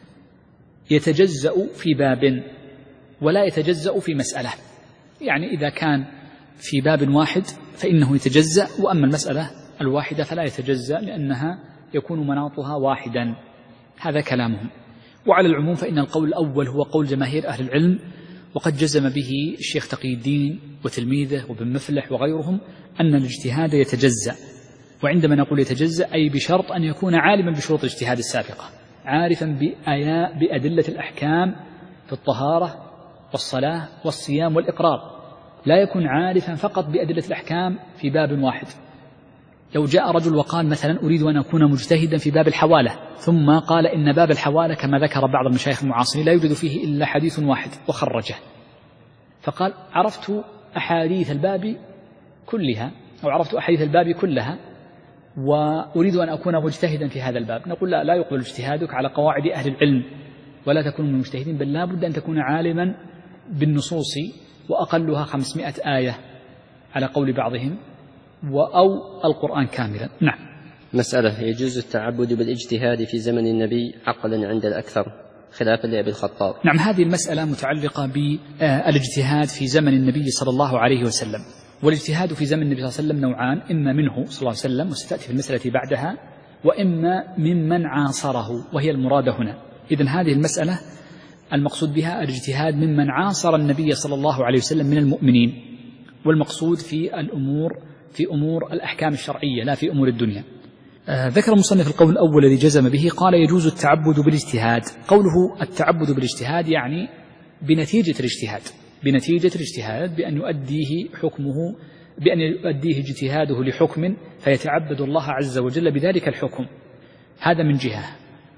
يتجزأ في باب ولا يتجزأ في مسألة. يعني إذا كان في باب واحد فإنه يتجزأ، وأما المسألة الواحدة فلا يتجزأ، لأنها يكون مناطها واحدا. هذا كلامهم. وعلى العموم فإن القول الأول هو قول جماهير أهل العلم، وقد جزم به الشيخ تقي الدين وتلميذه وابن مفلح وغيرهم أن الاجتهاد يتجزأ. وعندما نقول يتجزأ أي بشرط أن يكون عالما بشروط الاجتهاد السابقة، عارفا بآياء بأدلة الأحكام في الطهارة والصلاة والصيام والإقرار، لا يكون عارفا فقط بأدلة الأحكام في باب واحد. لو جاء رجل وقال مثلا أريد أن أكون مجتهدا في باب الحوالة، ثم قال إن باب الحوالة كما ذكر بعض المشايخ المعاصرين لا يوجد فيه إلا حديث واحد وخرجه، فقال عرفت أحاديث الباب كلها أو عرفت أحاديث الباب كلها وأريد أن أكون مجتهدا في هذا الباب، نقول لا, لا يقبل اجتهادك على قواعد أهل العلم، ولا تكون من المجتهدين، بل لا بد أن تكون عالما بالنصوص، وأقلها خمسمائة آية على قول بعضهم، أو القرآن كاملا. نعم. مسألة: يجوز التعبد بالاجتهاد في زمن النبي عقلا عند الأكثر خلافا لأبي الخطاب. نعم، هذه المسألة متعلقة بالاجتهاد في زمن النبي صلى الله عليه وسلم. والاجتهاد في زمن النبي صلى الله عليه وسلم نوعان، إما منه صلى الله عليه وسلم وستأتي في المسألة بعدها، وإما ممن عاصره، وهي المراد هنا. إذن هذه المسألة المقصود بها الاجتهاد ممن عاصر النبي صلى الله عليه وسلم من المؤمنين، والمقصود في الأمور في أمور الأحكام الشرعية لا في أمور الدنيا. آه ذكر المصنف القول الأول الذي جزم به، قال يجوز التعبد بالاجتهاد. قوله التعبد بالاجتهاد يعني بنتيجة الاجتهاد، بنتيجة الاجتهاد بأن يؤديه حكمه بأن يؤديه اجتهاده لحكم فيتعبد الله عز وجل بذلك الحكم. هذا من جهة.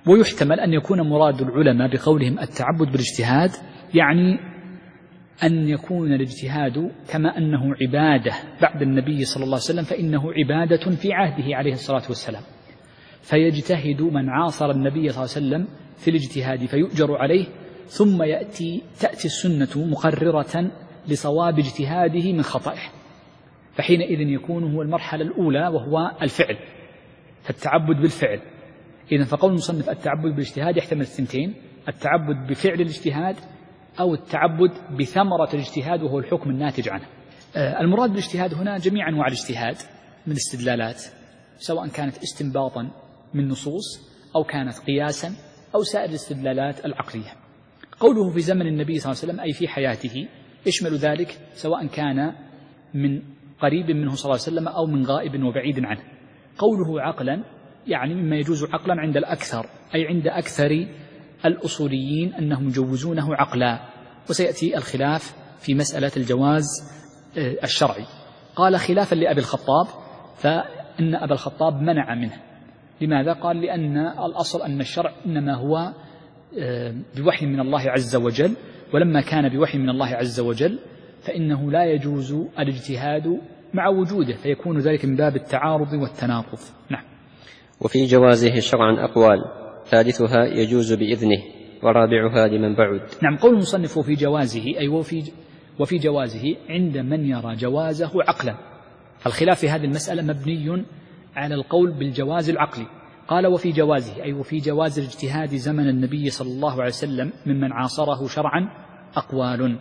ويحتمل أن يكون مراد العلماء بقولهم التعبد بالاجتهاد يعني أن يكون الاجتهاد كما أنه عبادة بعد النبي صلى الله عليه وسلم فإنه عبادة في عهده عليه الصلاة والسلام، فيجتهد من عاصر النبي صلى الله عليه وسلم في الاجتهاد فيؤجر عليه، ثم يأتي تأتي السنة مقررة لصواب اجتهاده من خطئه، فحينئذ يكون هو المرحلة الأولى وهو الفعل، فالتعبد بالفعل. إذن فقول المصنف التعبد بالاجتهاد يحتمل الثنتين، التعبد بفعل الاجتهاد أو التعبد بثمرة الاجتهاد وهو الحكم الناتج عنه. المراد بالاجتهاد هنا جميع أنواع الاجتهاد من استدلالات، سواء كانت استنباطا من نصوص أو كانت قياسا أو سائر الاستدلالات العقلية. قوله في زمن النبي صلى الله عليه وسلم أي في حياته يشمل ذلك سواء كان من قريب منه صلى الله عليه وسلم أو من غائب وبعيد عنه. قوله عقلا يعني مما يجوز عقلا عند الأكثر، أي عند أكثر الأصوليين أنهم يجوزونه عقلا، وسيأتي الخلاف في مسألة الجواز الشرعي. قال خلافا لأبي الخطاب، فإن أبا الخطاب منع منه. لماذا؟ قال لأن الأصل أن الشرع إنما هو بوحي من الله عز وجل، ولما كان بوحي من الله عز وجل فإنه لا يجوز الاجتهاد مع وجوده، فيكون ذلك من باب التعارض والتناقض. نعم. وفي جوازه شرعا أقوال، ثالثها يجوز بإذنه، ورابعها لمن بعد. نعم. قول المصنف في جوازه أي وفي, وفي جوازه عند من يرى جوازه عقلا، فالخلاف في هذه المسألة مبني على القول بالجواز العقلي. قال وفي جوازه أي وفي جواز الاجتهاد زمن النبي صلى الله عليه وسلم ممن عاصره شرعا أقوال.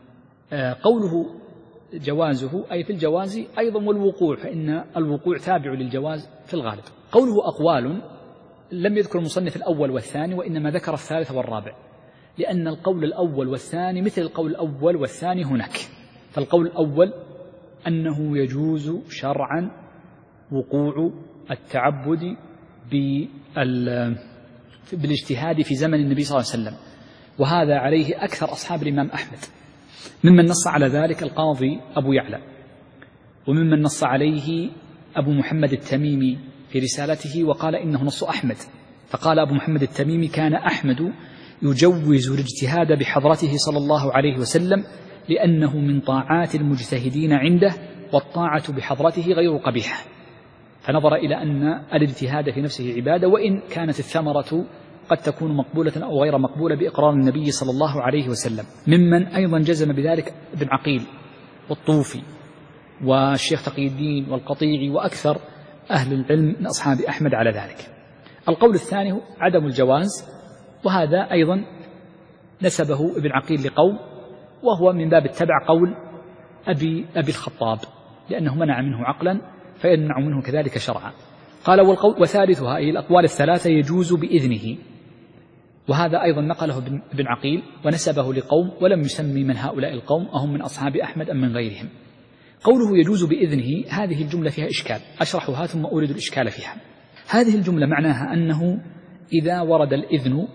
قوله جوازه أي في الجواز أيضا والوقوع، فإن الوقوع تابع للجواز في الغالب. قوله أقوال لم يذكر المصنف الأول والثاني، وإنما ذكر الثالث والرابع، لأن القول الأول والثاني مثل القول الأول والثاني هناك. فالقول الأول أنه يجوز شرعا وقوع التعبد بالاجتهاد في زمن النبي صلى الله عليه وسلم، وهذا عليه أكثر أصحاب الإمام أحمد، ممن نص على ذلك القاضي أبو يعلى، وممن نص عليه أبو محمد التميمي في رسالته وقال إنه نص أحمد. فقال أبو محمد التميمي كان أحمد يجوز الاجتهاد بحضرته صلى الله عليه وسلم لأنه من طاعات المجتهدين عنده، والطاعة بحضرته غير قبيحة، فنظر إلى أن الاجتهاد في نفسه عبادة، وإن كانت الثمرة قد تكون مقبولة أو غير مقبولة بإقرار النبي صلى الله عليه وسلم. ممن أيضا جزم بذلك ابن عقيل والطوفي والشيخ تقي الدين والقطيعي وأكثر أهل العلم من أصحاب أحمد على ذلك. القول الثاني هو عدم الجواز، وهذا أيضا نسبه ابن عقيل لقول، وهو من باب التبع قول أبي, أبي الخطاب، لأنه منع منه عقلا فيمنع منه كذلك شرعا. قال والقول وثالثها أي الأقوال الثلاثة يجوز بإذنه، وهذا أيضا نقله ابن عقيل ونسبه لقوم ولم يسمي من هؤلاء القوم أهم من أصحاب أحمد أم من غيرهم. قوله يجوز بإذنه هذه الجملة فيها إشكال، أشرحها ثم أورد الإشكال فيها. هذه الجملة معناها أنه إذا ورد الإذن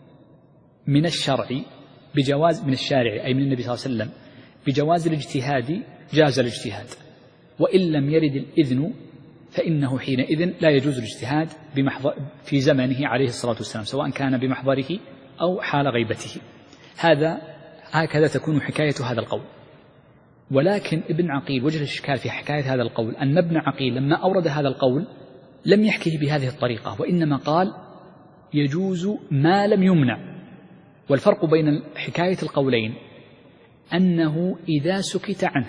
من الشرع بجواز من الشارع أي من النبي صلى الله عليه وسلم بجواز الاجتهاد جاز الاجتهاد، وإن لم يرد الإذن فإنه حينئذ لا يجوز الاجتهاد بمحضر في زمنه عليه الصلاة والسلام، سواء كان بمحضره أو حال غيبته. هذا هكذا تكون حكاية هذا القول. ولكن ابن عقيل وجه الإشكال في حكاية هذا القول أن ابن عقيل لما أورد هذا القول لم يحكيه بهذه الطريقة، وإنما قال يجوز ما لم يمنع. والفرق بين حكاية القولين أنه إذا سكت عنه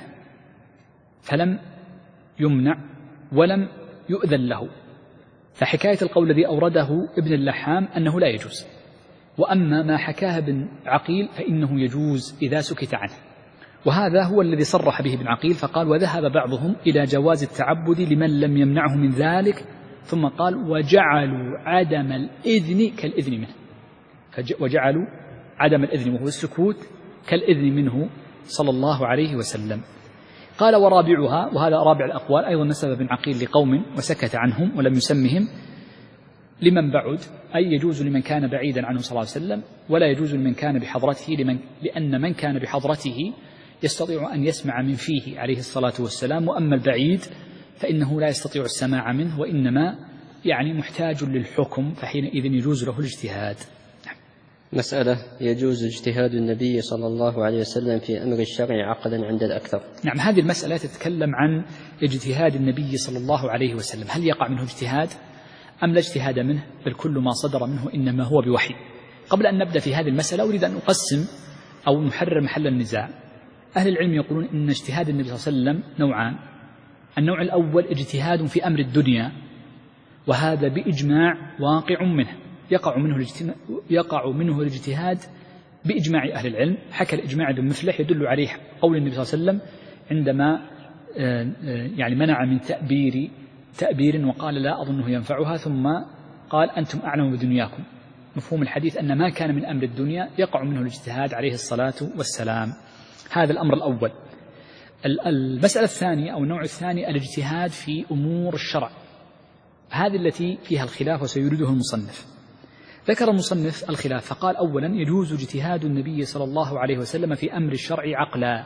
فلم يمنع ولم يؤذن له، فحكاية القول الذي أورده ابن اللحام أنه لا يجوز، وأما ما حكاه ابن عقيل فإنه يجوز إذا سكت عنه، وهذا هو الذي صرح به ابن عقيل. فقال وذهب بعضهم إلى جواز التعبد لمن لم يمنعه من ذلك، ثم قال وجعلوا عدم الإذن كالإذن منه، وجعلوا عدم الإذن وهو السكوت كالإذن منه صلى الله عليه وسلم. قال ورابعها، وهذا رابع الأقوال أيضا نسب ابن عقيل لقوم وسكت عنهم ولم يسمهم، لمن بعد أي يجوز لمن كان بعيدا عنه صلى الله عليه وسلم، ولا يجوز لمن كان بحضرته، لمن لأن من كان بحضرته يستطيع أن يسمع من فيه عليه الصلاة والسلام، وأما البعيد فإنه لا يستطيع السماع منه، وإنما يعني محتاج للحكم، فحينئذ يجوز له الاجتهاد. مسألة: يجوز اجتهاد النبي صلى الله عليه وسلم في أمر الشرع عقلا عند الأكثر. نعم، هذه المسألة تتكلم عن اجتهاد النبي صلى الله عليه وسلم، هل يقع منه اجتهاد أم لا اجتهاد منه، بل كل ما صدر منه إنما هو بوحي. قبل أن نبدأ في هذه المسألة أريد أن أقسم أو نحرر محل النزاع. أهل العلم يقولون إن اجتهاد النبي صلى الله عليه وسلم نوعان. النوع الأول اجتهاد في أمر الدنيا، وهذا بإجماع واقع منه، يقع منه يقع منه الاجتهاد بإجماع أهل العلم. حكى الإجماع ابن مفلح يدل عليه قول النبي صلى الله عليه وسلم عندما يعني منع من تأبير تأبير وقال لا أظنه ينفعها، ثم قال أنتم أعلم بدنياكم. مفهوم الحديث أن ما كان من أمر الدنيا يقع منه الاجتهاد عليه الصلاة والسلام. هذا الأمر الأول. المسألة الثانية أو النوع الثاني الاجتهاد في أمور الشرع، هذه التي فيها الخلاف وسيريده المصنف. ذكر المصنف الخلاف فقال: أولا يجوز اجتهاد النبي صلى الله عليه وسلم في أمر الشرع عقلا،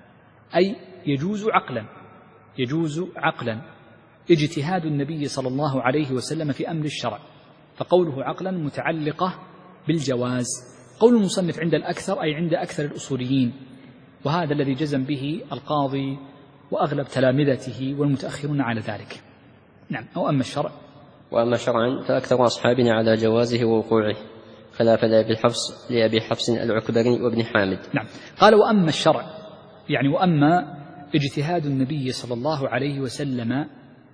أي يجوز عقلا يجوز عقلا اجتهاد النبي صلى الله عليه وسلم في أمر الشرع، فقوله عقلا متعلقة بالجواز. قول المصنف عند الأكثر أي عند أكثر الأصوليين، وهذا الذي جزم به القاضي وأغلب تلامذته والمتأخرون على ذلك. نعم. أو أما الشرع وأما شرعا فأكثر أصحابنا على جوازه ووقوعه، خلافا لأبي حفص لأبي حفص العكبري وابن حامد. نعم. قال: وأما الشرع يعني وأما اجتهاد النبي صلى الله عليه وسلم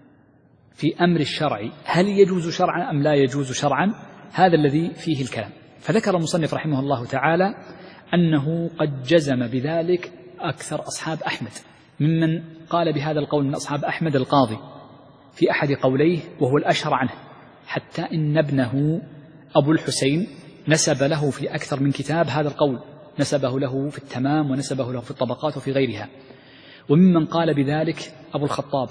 في أمر الشرع، هل يجوز شرعا أم لا يجوز شرعا؟ هذا الذي فيه الكلام. فذكر المصنف رحمه الله تعالى أنه قد جزم بذلك أكثر أصحاب أحمد، ممن قال بهذا القول من أصحاب أحمد القاضي في أحد قوليه وهو الأشهر عنه، حتى إن ابنه أبو الحسين نسب له في أكثر من كتاب هذا القول، نسبه له في التمام ونسبه له في الطبقات وفي غيرها. وممن قال بذلك أبو الخطاب،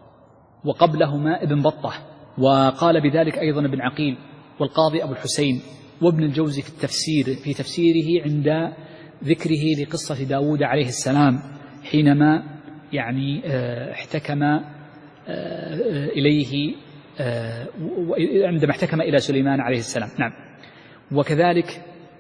وقبلهما ابن بطة، وقال بذلك أيضا ابن عقيل والقاضي أبو الحسين وابن الجوزي في التفسير في تفسيره عند ذكره لقصة داود عليه السلام حينما يعني احتكم إليه عندما احتكم إلى سليمان عليه السلام. نعم. وكذلك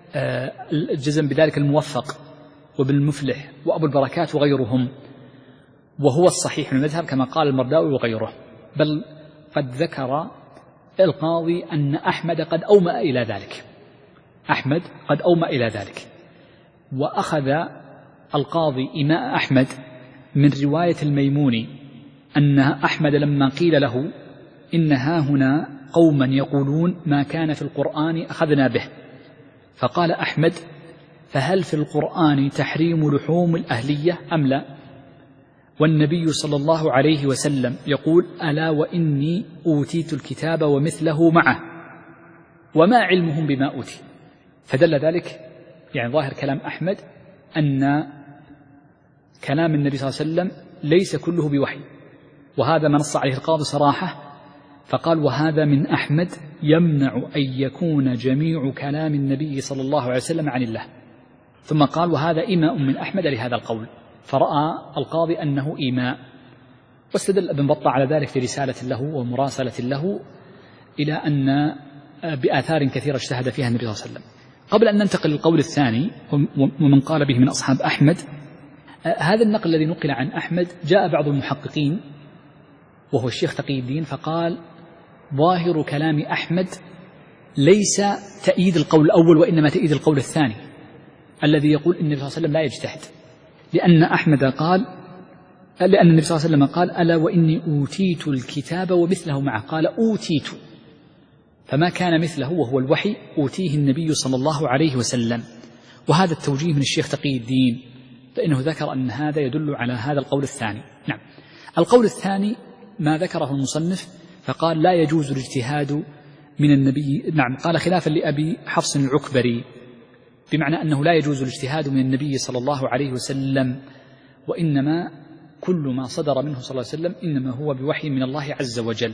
الجزم بذلك الموفق وابن المفلح وأبو البركات وغيرهم، وهو الصحيح من المذهب كما قال المرداوي وغيره. بل قد ذكر القاضي أن أحمد قد أومأ إلى ذلك أحمد قد أومأ إلى ذلك وأخذ القاضي إيماء أحمد من رواية الميموني أن أحمد لما قيل له إن ها هنا قوما يقولون ما كان في القرآن أخذنا به، فقال أحمد: فهل في القرآن تحريم لحوم الأهلية أم لا؟ والنبي صلى الله عليه وسلم يقول: ألا وإني أوتيت الكتاب ومثله معه وما علمهم بما أوتي. فدل ذلك يعني ظاهر كلام أحمد أن كلام النبي صلى الله عليه وسلم ليس كله بوحي، وهذا ما نص عليه القاضي صراحة، فقال: وهذا من أحمد يمنع أن يكون جميع كلام النبي صلى الله عليه وسلم عن الله. ثم قال: وهذا إيماء من أحمد لهذا القول. فرأى القاضي أنه إيماء، واستدل ابن بطة على ذلك في رسالة له ومراسلة له، إلى أن بآثار كثيرة اجتهد فيها النبي صلى الله عليه وسلم. قبل أن ننتقل للقول الثاني ومن قال به من أصحاب أحمد، هذا النقل الذي نقل عن أحمد جاء بعض المحققين وهو الشيخ تقي الدين فقال: ظاهر كلام أحمد ليس تأييد القول الأول وإنما تأييد القول الثاني الذي يقول إن النبي صلى الله عليه وسلم لا يجتهد، لأن أحمد قال لأن النبي صلى الله عليه وسلم قال: ألا وإني أوتيت الكتاب ومثله معه، قال أوتيت، فما كان مثله وهو الوحي أوتيه النبي صلى الله عليه وسلم. وهذا التوجيه من الشيخ تقي الدين، فإنه ذكر أن هذا يدل على هذا القول الثاني. نعم. القول الثاني ما ذكره المصنف فقال: لا يجوز الاجتهاد من النبي. نعم. قال خلافا لأبي حفص العكبري، بمعنى أنه لا يجوز الاجتهاد من النبي صلى الله عليه وسلم، وإنما كل ما صدر منه صلى الله عليه وسلم إنما هو بوحي من الله عز وجل.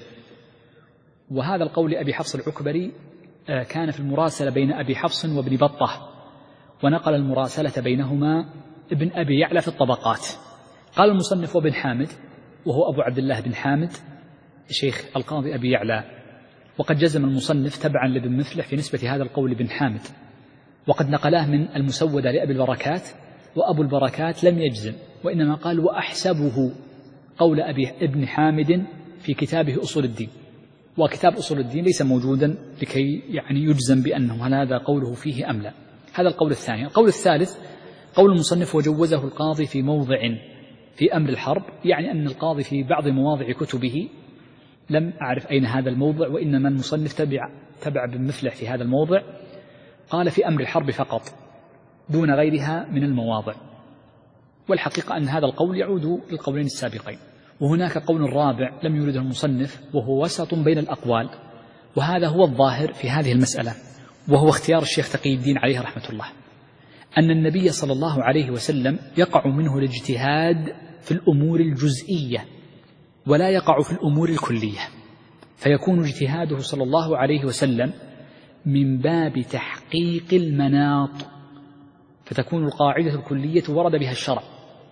وهذا القول لأبي حفص العكبري كان في المراسلة بين أبي حفص وابن بطة، ونقل المراسلة بينهما ابن أبي يعلى في الطبقات. قال المصنف: وابن حامد، وهو أبو عبد الله بن حامد شيخ القاضي أبي يعلى، وقد جزم المصنف تبعا لابن مفلح في نسبة هذا القول لابن حامد، وقد نقلاه من المسودة لأبي البركات، وأبو البركات لم يجزم، وإنما قال وأحسبه قول أبي ابن حامد في كتابه أصول الدين، وكتاب أصول الدين ليس موجودا لكي يعني يجزم بأنه هل هذا قوله فيه أم لا. هذا القول الثاني. القول الثالث قول المصنف وجوزه القاضي في موضع في أمر الحرب، يعني أن القاضي في بعض مواضع كتبه، لم أعرف أين هذا الموضع، وإنما المصنف تبع, تبع بن مفلح في هذا الموضع، قال في أمر الحرب فقط دون غيرها من المواضع. والحقيقة أن هذا القول يعود للقولين السابقين. وهناك قول رابع لم يرده المصنف، وهو وسط بين الأقوال، وهذا هو الظاهر في هذه المسألة، وهو اختيار الشيخ تقي الدين عليه رحمة الله، أن النبي صلى الله عليه وسلم يقع منه الاجتهاد في الأمور الجزئية ولا يقع في الأمور الكلية، فيكون اجتهاده صلى الله عليه وسلم من باب تحقيق المناط، فتكون القاعدة الكلية ورد بها الشرع،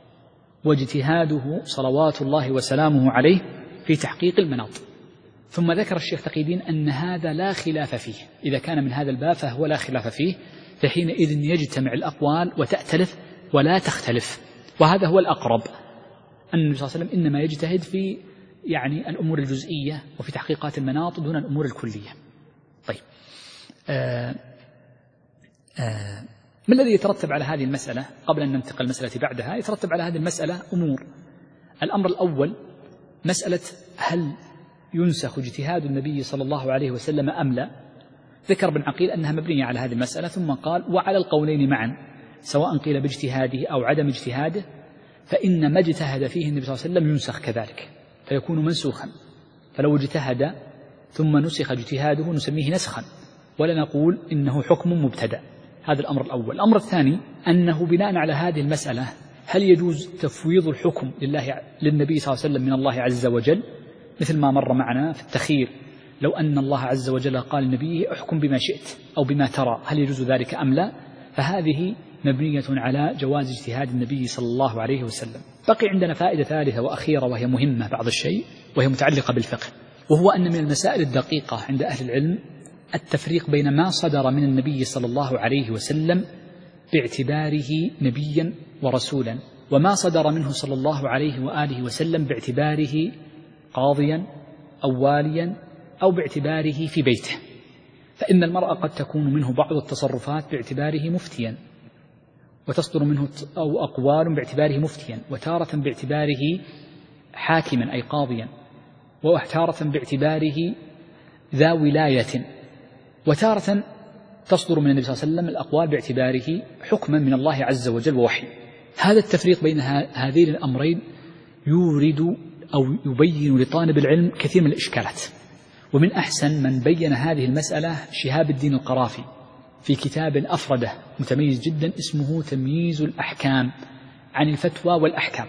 واجتهاده صلوات الله وسلامه عليه في تحقيق المناط. ثم ذكر الشيخ تقي الدين أن هذا لا خلاف فيه، إذا كان من هذا الباب فهو لا خلاف فيه، فحينئذ يجتمع الأقوال وتأتلف ولا تختلف. وهذا هو الأقرب، أن النبي صلى الله عليه وسلم إنما يجتهد في يعني الأمور الجزئية وفي تحقيقات المناط دون الأمور الكلية. طيب آه آه ما الذي يترتب على هذه المسألة؟ قبل أن ننتقل المسألة بعدها، يترتب على هذه المسألة أمور. الأمر الأول مسألة هل ينسخ اجتهاد النبي صلى الله عليه وسلم أم لا؟ ذكر ابن عقيل أنها مبنية على هذه المسألة، ثم قال وعلى القولين معا سواء قيل باجتهاده أو عدم اجتهاده، فإن ما اجتهد فيه النبي صلى الله عليه وسلم ينسخ كذلك فيكون منسوخا. فلو اجتهد ثم نسخ اجتهاده نسميه نسخا، ولا نقول إنه حكم مبتدأ. هذا الأمر الأول. الأمر الثاني أنه بناء على هذه المسألة هل يجوز تفويض الحكم لله للنبي صلى الله عليه وسلم من الله عز وجل، مثل ما مر معنا في التخير، لو أن الله عز وجل قال لنبيه احكم بما شئت أو بما ترى، هل يجوز ذلك أم لا؟ فهذه مبنية على جواز اجتهاد النبي صلى الله عليه وسلم. بقي عندنا فائدة ثالثة وأخيرة وهي مهمة بعض الشيء، وهي متعلقة بالفقه، وهو أن من المسائل الدقيقة عند أهل العلم التفريق بين ما صدر من النبي صلى الله عليه وسلم باعتباره نبيا ورسولا، وما صدر منه صلى الله عليه وآله وسلم باعتباره قاضيا أو واليا أو باعتباره في بيته. فإن المرء قد تكون منه بعض التصرفات باعتباره مفتيا، وتصدر منه أو أقوال باعتباره مفتيا، وتارة باعتباره حاكما أي قاضيا، وتارة باعتباره ذا ولاية، وتارة تصدر من النبي صلى الله عليه وسلم الأقوال باعتباره حكما من الله عز وجل ووحي. هذا التفريق بين هذين الأمرين يورد أو يبين لطالب العلم كثير من الإشكالات. ومن أحسن من بين هذه المسألة شهاب الدين القرافي في كتاب أفرده متميز جدا اسمه تمييز الأحكام عن الفتوى والأحكام،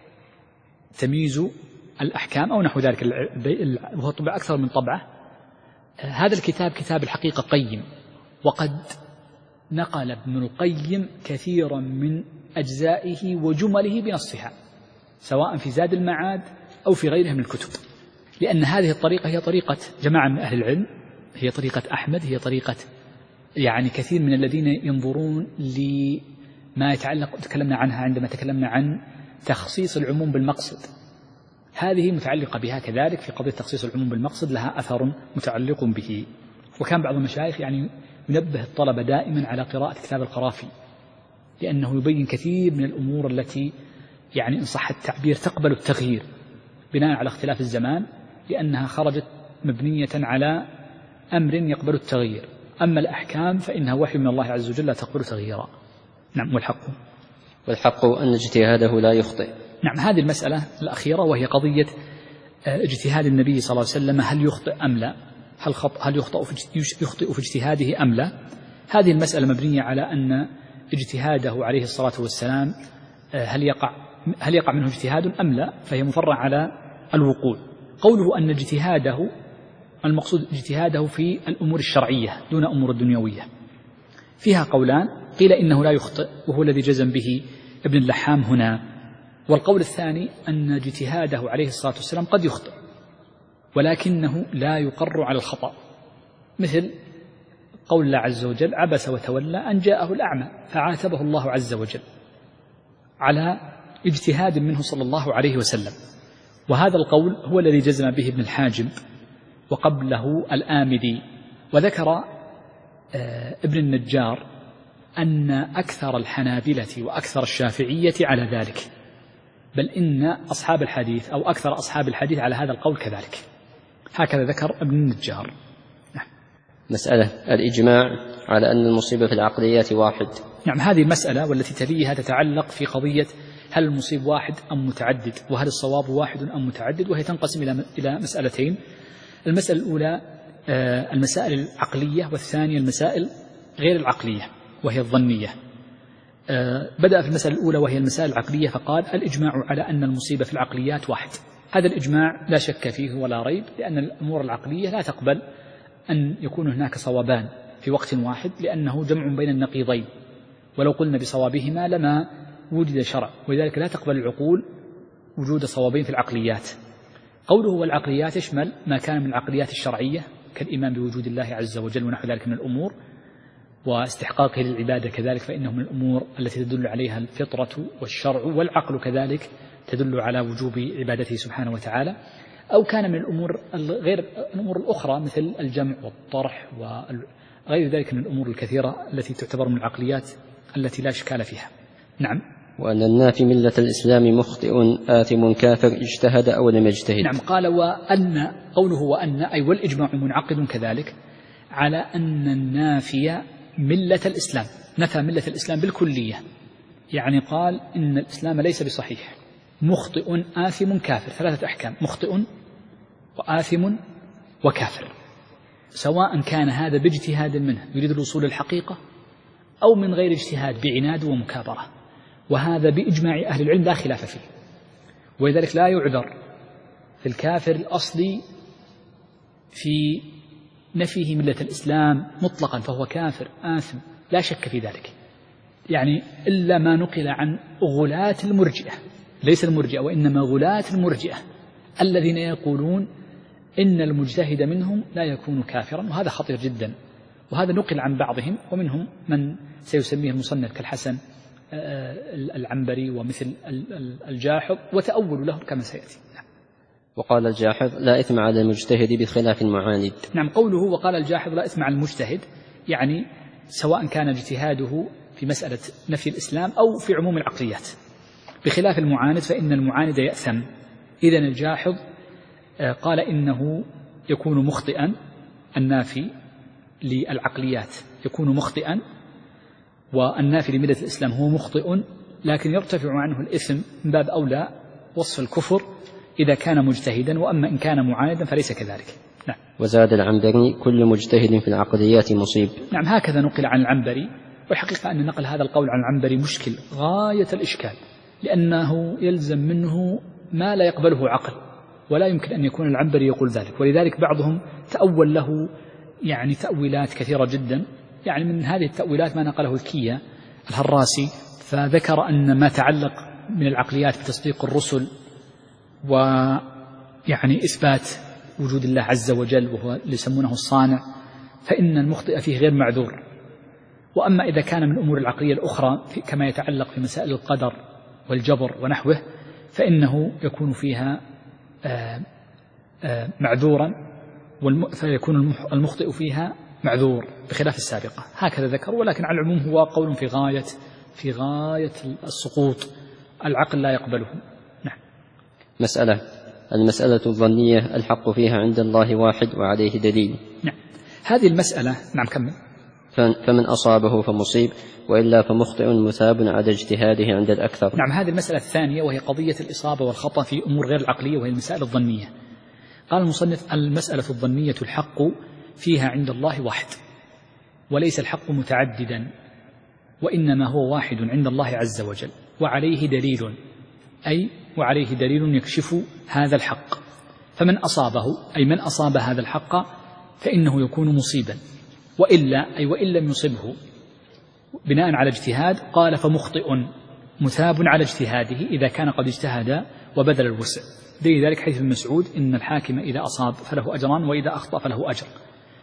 تمييز الأحكام أو نحو ذلك، وهو طبع أكثر من طبعة. هذا الكتاب كتاب الحقيقة قيم، وقد نقل ابن القيم كثيرا من أجزائه وجمله بنصها، سواء في زاد المعاد أو في غيرها من الكتب، لأن هذه الطريقة هي طريقة جماعة من أهل العلم، هي طريقة أحمد، هي طريقة يعني كثير من الذين ينظرون لما يتعلق تكلمنا عنها عندما تكلمنا عن تخصيص العموم بالمقصد. هذه متعلقة بها كذلك في قضية تخصيص العموم بالمقصد، لها أثر متعلق به. وكان بعض المشايخ يعني ينبه الطلبة دائما على قراءة كتاب القرافي، لأنه يبين كثير من الأمور التي يعني إن صح التعبير تقبل التغيير بناء على اختلاف الزمان، لأنها خرجت مبنية على أمر يقبل التغيير. أما الأحكام فإنها وحي من الله عز وجل لا تقبل تغييرا. نعم. والحق والحق أن اجتهاده لا يخطئ. نعم. هذه المسألة الأخيرة وهي قضية اجتهاد النبي صلى الله عليه وسلم، هل يخطئ أم لا؟ هل هل يخطئ في يخطئ في اجتهاده أم لا؟ هذه المسألة مبنية على أن اجتهاده عليه الصلاة والسلام هل يقع هل يقع منه اجتهاد أم لا، فهي مفرع على الوقوع. قوله أن اجتهاده المقصود اجتهاده في الأمور الشرعية دون أمور الدنيوية، فيها قولان، قيل إنه لا يخطئ وهو الذي جزم به ابن اللحام هنا، والقول الثاني أن اجتهاده عليه الصلاة والسلام قد يخطئ ولكنه لا يقر على الخطأ، مثل قول الله عز وجل عبس وتولى أن جاءه الأعمى، فعاتبه الله عز وجل على اجتهاد منه صلى الله عليه وسلم. وهذا القول هو الذي جزم به ابن الحاجب وقبله الآمدي. وذكر ابن النجار أن أكثر الحنابلة وأكثر الشافعية على ذلك، بل إن أصحاب الحديث أو أكثر أصحاب الحديث على هذا القول كذلك. هكذا ذكر ابن النجار. نعم. مسألة الإجماع على أن المصيبة في العقليات واحد. نعم، هذه المسألة والتي تليها تتعلق في قضية هل المصيب واحد أم متعدد، وهل الصواب واحد أم متعدد، وهي تنقسم إلى إلى مسألتين. المسألة الأولى المسائل العقلية، والثانية المسائل غير العقلية وهي الظنية. بدأ في المسألة الأولى وهي المسائل العقلية فقال الإجماع على أن المصيبة في العقليات واحد. هذا الإجماع لا شك فيه ولا ريب، لأن الأمور العقلية لا تقبل أن يكون هناك صوابان في وقت واحد، لأنه جمع بين النقيضين، ولو قلنا بصوابهما لما وجد شرع، ولذلك لا تقبل العقول وجود صوابين في العقليات. قوله والعقليات يشمل ما كان من العقليات الشرعية كالإيمان بوجود الله عز وجل ونحو ذلك من الأمور، واستحقاقه للعبادة كذلك، فإنه من الأمور التي تدل عليها الفطرة والشرع، والعقل كذلك تدل على وجوب عبادته سبحانه وتعالى. أو كان من الأمور غير الأمور الأخرى مثل الجمع والطرح وغير ذلك من الأمور الكثيرة التي تعتبر من العقليات التي لا إشكال فيها. نعم. وأن النافي ملة الإسلام مخطئ آثم كافر اجتهد أو لم يجتهد. نعم، قال وأن قوله وأن أي والإجماع منعقد كذلك على أن النافي ملة الإسلام، نفى ملة الإسلام بالكلية، يعني قال إن الإسلام ليس بصحيح، مخطئ آثم كافر، ثلاثة أحكام: مخطئ وآثم وكافر، سواء كان هذا باجتهاد منه يريد الوصول للحقيقة أو من غير اجتهاد بعناد ومكابرة، وهذا بإجماع أهل العلم لا خلاف فيه. ولذلك لا يعذر في الكافر الأصلي في نفيه ملة الإسلام مطلقا، فهو كافر آثم لا شك في ذلك، يعني إلا ما نقل عن غلاة المرجئة، ليس المرجئة وإنما غلاة المرجئة الذين يقولون إن المجتهد منهم لا يكون كافرا، وهذا خطير جدا، وهذا نقل عن بعضهم، ومنهم من سيسميه المصنف كالحسن العنبري ومثل الجاحظ، وتأول له كما سيأتي. وقال الجاحظ لا إثم على المجتهد بخلاف المعاند. نعم، قوله وقال الجاحظ لا إثم على المجتهد، يعني سواء كان اجتهاده في مسألة نفي الإسلام أو في عموم العقليات، بخلاف المعاند فإن المعاند يأثم. إذن الجاحظ قال إنه يكون مخطئا، النافي للعقليات يكون مخطئا، والنافي لملة الإسلام هو مخطئ، لكن يرتفع عنه الإثم من باب أولى وصف الكفر إذا كان مجتهدا، وأما إن كان معاندا فليس كذلك. نعم. وزاد العنبري كل مجتهد في العقليات مصيب. نعم، هكذا نقل عن العنبري، والحقيقة أن نقل هذا القول عن العنبري مشكل غاية الإشكال، لأنه يلزم منه ما لا يقبله عقل، ولا يمكن أن يكون العنبري يقول ذلك، ولذلك بعضهم تأول له يعني تأويلات كثيرة جدا. يعني من هذه التأويلات ما نقله الكية الهراسي، فذكر أن ما تعلق من العقليات بتصديق الرسل ويعني إثبات وجود الله عز وجل وهو اللي يسمونه الصانع، فإن المخطئ فيه غير معذور. وأما إذا كان من الأمور العقلية الأخرى كما يتعلق في مسائل القدر والجبر ونحوه، فإنه يكون فيها معذورا، فيكون المخطئ فيها معذور بخلاف السابقة. هكذا ذكر، ولكن على العموم هو قول في غاية في غاية السقوط، العقل لا يقبله. نعم. مسألة المسألة الظنية الحق فيها عند الله واحد وعليه دليل. نعم، هذه المسألة. نعم، كمل. فمن أصابه فمصيب، وإلا فمخطئ مثاب على اجتهاده عند الأكثر. نعم، هذه المسألة الثانية وهي قضية الإصابة والخطأ في أمور غير العقلية، وهي المسائل الظنية. قال المصنف المسألة الظنية الحق فيها عند الله واحد، وليس الحق متعددا، وإنما هو واحد عند الله عز وجل، وعليه دليل، أي وعليه دليل يكشف هذا الحق. فمن أصابه أي من أصاب هذا الحق فإنه يكون مصيبا، وإلا أي وإن لم يصبه بناء على اجتهاد، قال فمخطئ مثاب على اجتهاده إذا كان قد اجتهد وبذل الوسع. دليل ذلك حديث ابن مسعود إن الحاكم إذا أصاب فله أجران وإذا أخطأ فله أجر.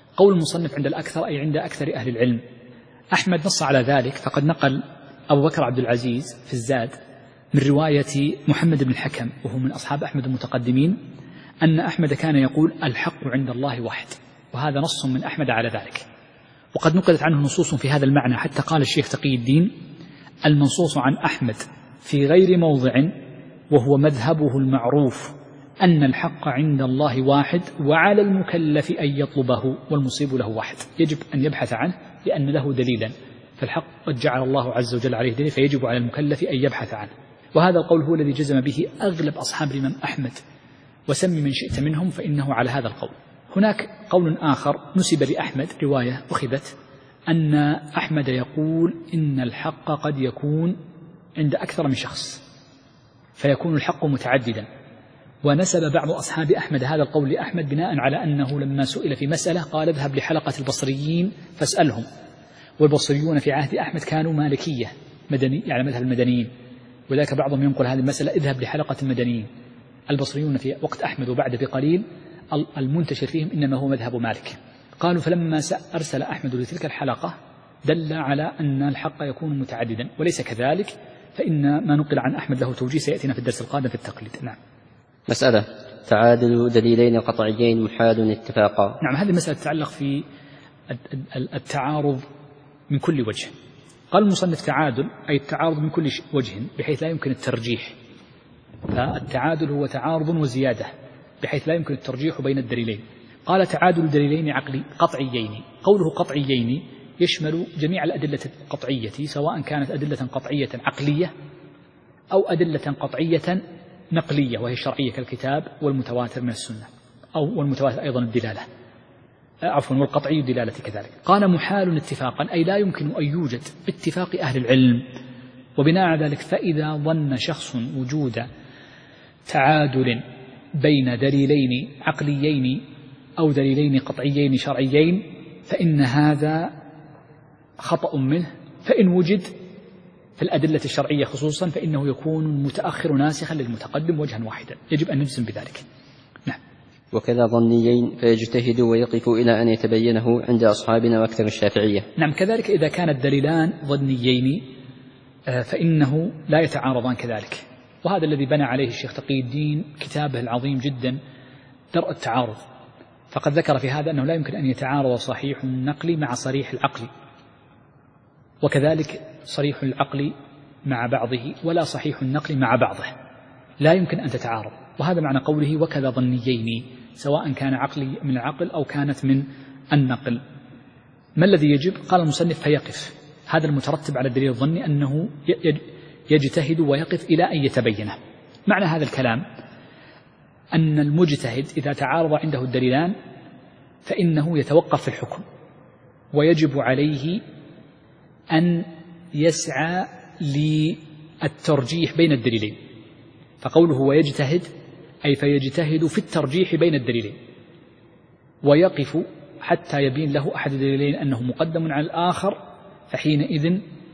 قول المصنف عند الأكثر أي عند أكثر أهل العلم. أحمد نص على ذلك، فقد نقل أبو بكر عبد العزيز في الزاد من رواية محمد بن الحكم وهو من أصحاب أحمد المتقدمين أن أحمد كان يقول الحق عند الله واحد، وهذا نص من أحمد على ذلك. وقد نقلت عنه نصوص في هذا المعنى، حتى قال الشيخ تقي الدين المنصوص عن أحمد في غير موضع وهو مذهبه المعروف أن الحق عند الله واحد وعلى المكلف أن يطلبه والمصيب له واحد، يجب أن يبحث عنه لأن له دليلا، فالحق قد جعل الله عز وجل عليه دليل فيجب على المكلف أن يبحث عنه. وهذا القول هو الذي جزم به أغلب أصحاب الإمام أحمد، وسم من شئت منهم فإنه على هذا القول. هناك قول آخر نسب لأحمد، رواية أخذت أن أحمد يقول إن الحق قد يكون عند أكثر من شخص فيكون الحق متعددا، ونسب بعض أصحاب أحمد هذا القول لأحمد بناء على أنه لما سئل في مسألة قال اذهب لحلقة البصريين فاسألهم، والبصريون في عهد أحمد كانوا مالكية مدني على مذهب المدنيين، وذاك بعضهم ينقل هذه المسألة اذهب لحلقة المدنيين. البصريون في وقت أحمد وبعد بقليل المنتشر فيهم إنما هو مذهب مالك. قالوا فلما أرسل أحمد لتلك الحلقة دل على أن الحق يكون متعددا، وليس كذلك، فإن ما نقل عن أحمد له توجيه سيأتينا في الدرس القادم في التقليد. نعم. مسألة تعادل دليلين قطعيين محال اتفاقا. نعم، هذه مسألة تتعلق في التعارض من كل وجه. قال المصنف تعادل أي التعارض من كل وجه بحيث لا يمكن الترجيح، فالتعادل هو تعارض وزيادة بحيث لا يمكن الترجيح بين الدليلين. قال تعادل دليلين عقلي قطعيين. قوله قطعيين يشمل جميع الأدلة القطعية سواء كانت أدلة قطعية عقلية أو أدلة قطعية نقلية وهي الشرعية كالكتاب والمتواتر من السنة، أو والمتواتر أيضا الدلالة عفوا والقطعي الدلالة كذلك. قال محال اتفاقا أي لا يمكن أن يوجد باتفاق أهل العلم، وبناء على ذلك فإذا ظن شخص وجود تعادل بين دليلين عقليين أو دليلين قطعيين شرعيين فإن هذا خطأ منه، فإن وجد في الأدلة الشرعية خصوصا فإنه يكون المتأخر ناسخا للمتقدم وجها واحدا، يجب أن نجزم بذلك. نعم. وكذا ظنيين فيجتهد ويقف إلى أن يتبينه عند أصحابنا وأكثر الشافعية. نعم، كذلك إذا كان الدليلان ظنيين فإنه لا يتعارضان كذلك، وهذا الذي بنى عليه الشيخ تقي الدين كتابه العظيم جدا درء التعارض، فقد ذكر في هذا أنه لا يمكن أن يتعارض صحيح النقل مع صريح العقل، وكذلك صريح العقل مع بعضه ولا صحيح النقل مع بعضه، لا يمكن أن تتعارض. وهذا معنى قوله وكذا ظنيين، سواء كان عقلي من العقل أو كانت من النقل. ما الذي يجب؟ قال المصنف فيقف، هذا المترتب على الدليل الظني أنه يجتهد ويقف إلى أن يتبينه. معنى هذا الكلام أن المجتهد إذا تعارض عنده الدليلان فإنه يتوقف في الحكم، ويجب عليه أن يسعى للترجيح بين الدليلين. فقوله ويجتهد أي فيجتهد في الترجيح بين الدليلين، ويقف حتى يبين له أحد الدليلين أنه مقدم على الآخر، فحينئذ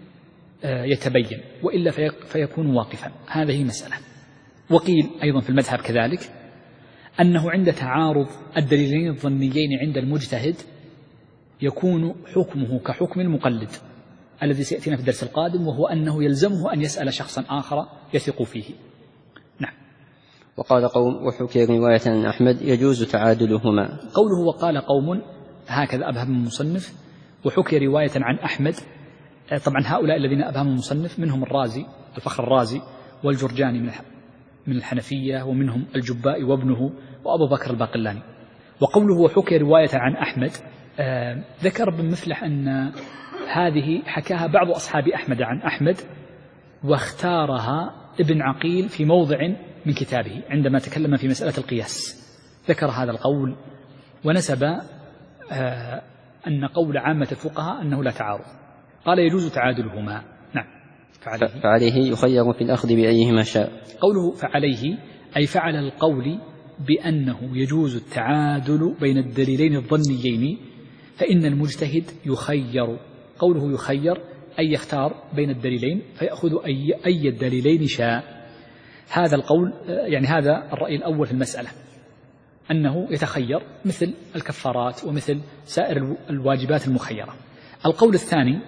يتبين، وإلا فيكون واقفا. هذه مسألة. وقيل أيضا في المذهب كذلك أنه عند تعارض الدليلين الظنيين عند المجتهد يكون حكمه كحكم المقلد الذي سيأتينا في الدرس القادم، وهو أنه يلزمه أن يسأل شخصا آخر يثق فيه. نعم. وقال قوم وحكي رواية عن أحمد يجوز تعادلهما. قوله وقال قوم هكذا أبهم المصنف، وحكي رواية عن أحمد. طبعا هؤلاء الذين أبهم المصنف منهم الرازي الفخر الرازي والجرجاني من الحنفية، ومنهم الجبائي وابنه وأبو بكر الباقلاني. وقوله وحكي رواية عن أحمد آه ذكر ابن مفلح أن هذه حكاها بعض أصحاب أحمد عن أحمد، واختارها ابن عقيل في موضع من كتابه عندما تكلم في مسألة القياس، ذكر هذا القول ونسب آه أن قول عامة الفقهاء أنه لا تعارض. قال يجوز تعادلهما. نعم. فعليه, فعليه يخير في الأخذ بأيهما شاء. قوله فعليه أي فعل القول بأنه يجوز التعادل بين الدليلين الظنيين، فإن المجتهد يخير. قوله يخير أي يختار بين الدليلين فيأخذ أي, أي الدليلين شاء. هذا القول يعني هذا الرأي الأول في المسألة. أنه يتخير مثل الكفارات ومثل سائر الواجبات المخيرة. القول الثاني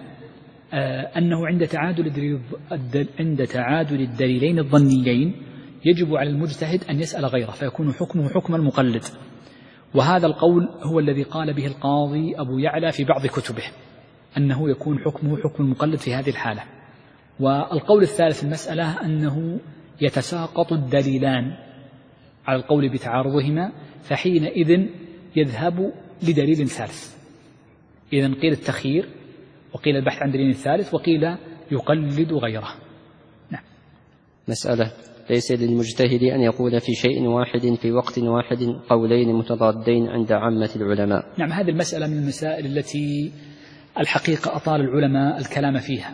أنه عند تعادل عند تعادل الدليلين الظنيين يجب على المجتهد أن يسأل غيره فيكون حكمه حكم المقلد، وهذا القول هو الذي قال به القاضي أبو يعلى في بعض كتبه أنه يكون حكمه حكم المقلد في هذه الحالة. والقول الثالث في المسألة أنه يتساقط الدليلان على القول بتعارضهما، فحينئذ يذهب لدليل ثالث. إذن قيل التخيير، وقيل البحث عن دليل ثالث، وقيل يقلد غيره. نعم. مسألة: ليس للمجتهد أن يقول في شيء واحد في وقت واحد قولين متضادين عند عامة العلماء. نعم، هذه المسألة من المسائل التي الحقيقة أطال العلماء الكلام فيها،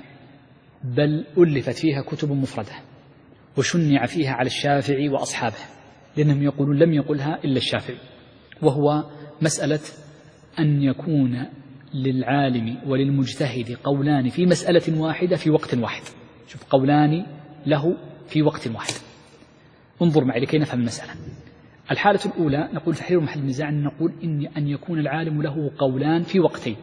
بل ألفت فيها كتب مفردة وشنع فيها على الشافعي وأصحابه، لأنهم يقولون لم يقلها إلا الشافعي، وهو مسألة أن يكون للعالم وللمجتهد قولان في مسألة واحدة في وقت واحد. شوف، قولان له في وقت واحد. انظر معي لكي نفهم المسألة. الحالة الأولى نقول تحرير محل النزاع، أن نقول إن أن يكون العالم له قولان في وقتين،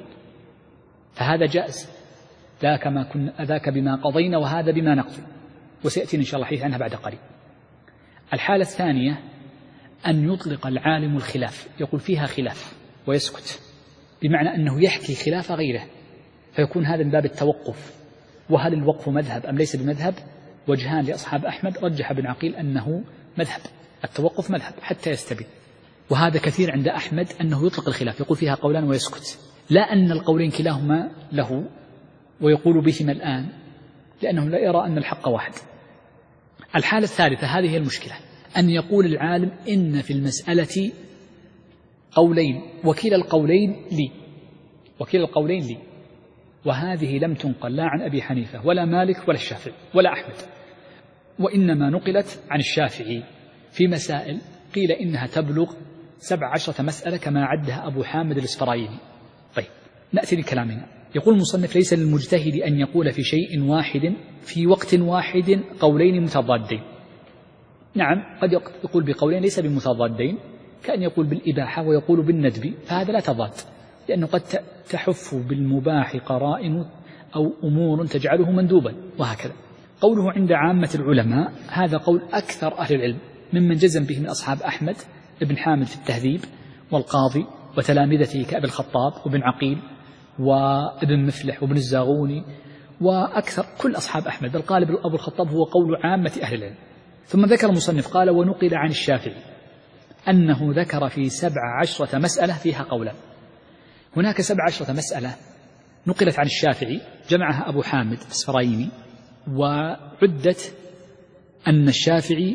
فهذا جائز، ذاك ما كنا ذاك بما قضينا وهذا بما نقضي، وسيأتينا إن شاء الله الحديث عنها بعد قليل. الحالة الثانية أن يطلق العالم الخلاف، يقول فيها خلاف ويسكت، بمعنى أنه يحكي خلاف غيره، فيكون هذا من باب التوقف. وهل الوقف مذهب أم ليس بمذهب؟ وجهان لأصحاب أحمد، رجح ابن عقيل أنه مذهب، التوقف مذهب حتى يستبين، وهذا كثير عند أحمد أنه يطلق الخلاف، يقول فيها قولان ويسكت، لا أن القولين كلاهما له ويقول بهما الآن، لأنه لا يرى أن الحق واحد. الحالة الثالثة، هذه هي المشكلة، أن يقول العالم إن في المسألة قولين وكلا القولين لي وكلا القولين لي وهذه لم تنقل لا عن أبي حنيفة ولا مالك ولا الشافعي ولا أحمد، وإنما نقلت عن الشافعي في مسائل قيل إنها تبلغ سبع عشرة مسألة كما عدها أبو حامد الإسفرايني. طيب، نأتي لكلامنا. يقول المصنف: ليس للمجتهد أن يقول في شيء واحد في وقت واحد قولين متضادين. نعم، قد يقول بقولين ليس بمتضادين، كأن يقول بالإباحة ويقول بالندب، فهذا لا تضاد، لأنه قد تحف بالمباح قرائن أو أمور تجعله مندوبا، وهكذا. قوله عند عامة العلماء، هذا قول أكثر أهل العلم ممن جزم به من أصحاب أحمد، ابن حامد في التهذيب، والقاضي وتلامذته كأبي الخطاب وابن عقيل وابن مفلح وابن الزاغوني وأكثر كل أصحاب أحمد، بل قال أبو الخطاب هو قول عامة أهل العلم. ثم ذكر المصنف قال: ونقل عن الشافعي أنه ذكر في سبع عشرة مسألة فيها قولا. هناك سبع عشرة مسألة نقلت عن الشافعي، جمعها أبو حامد الإسفرايني، وعدت أن الشافعي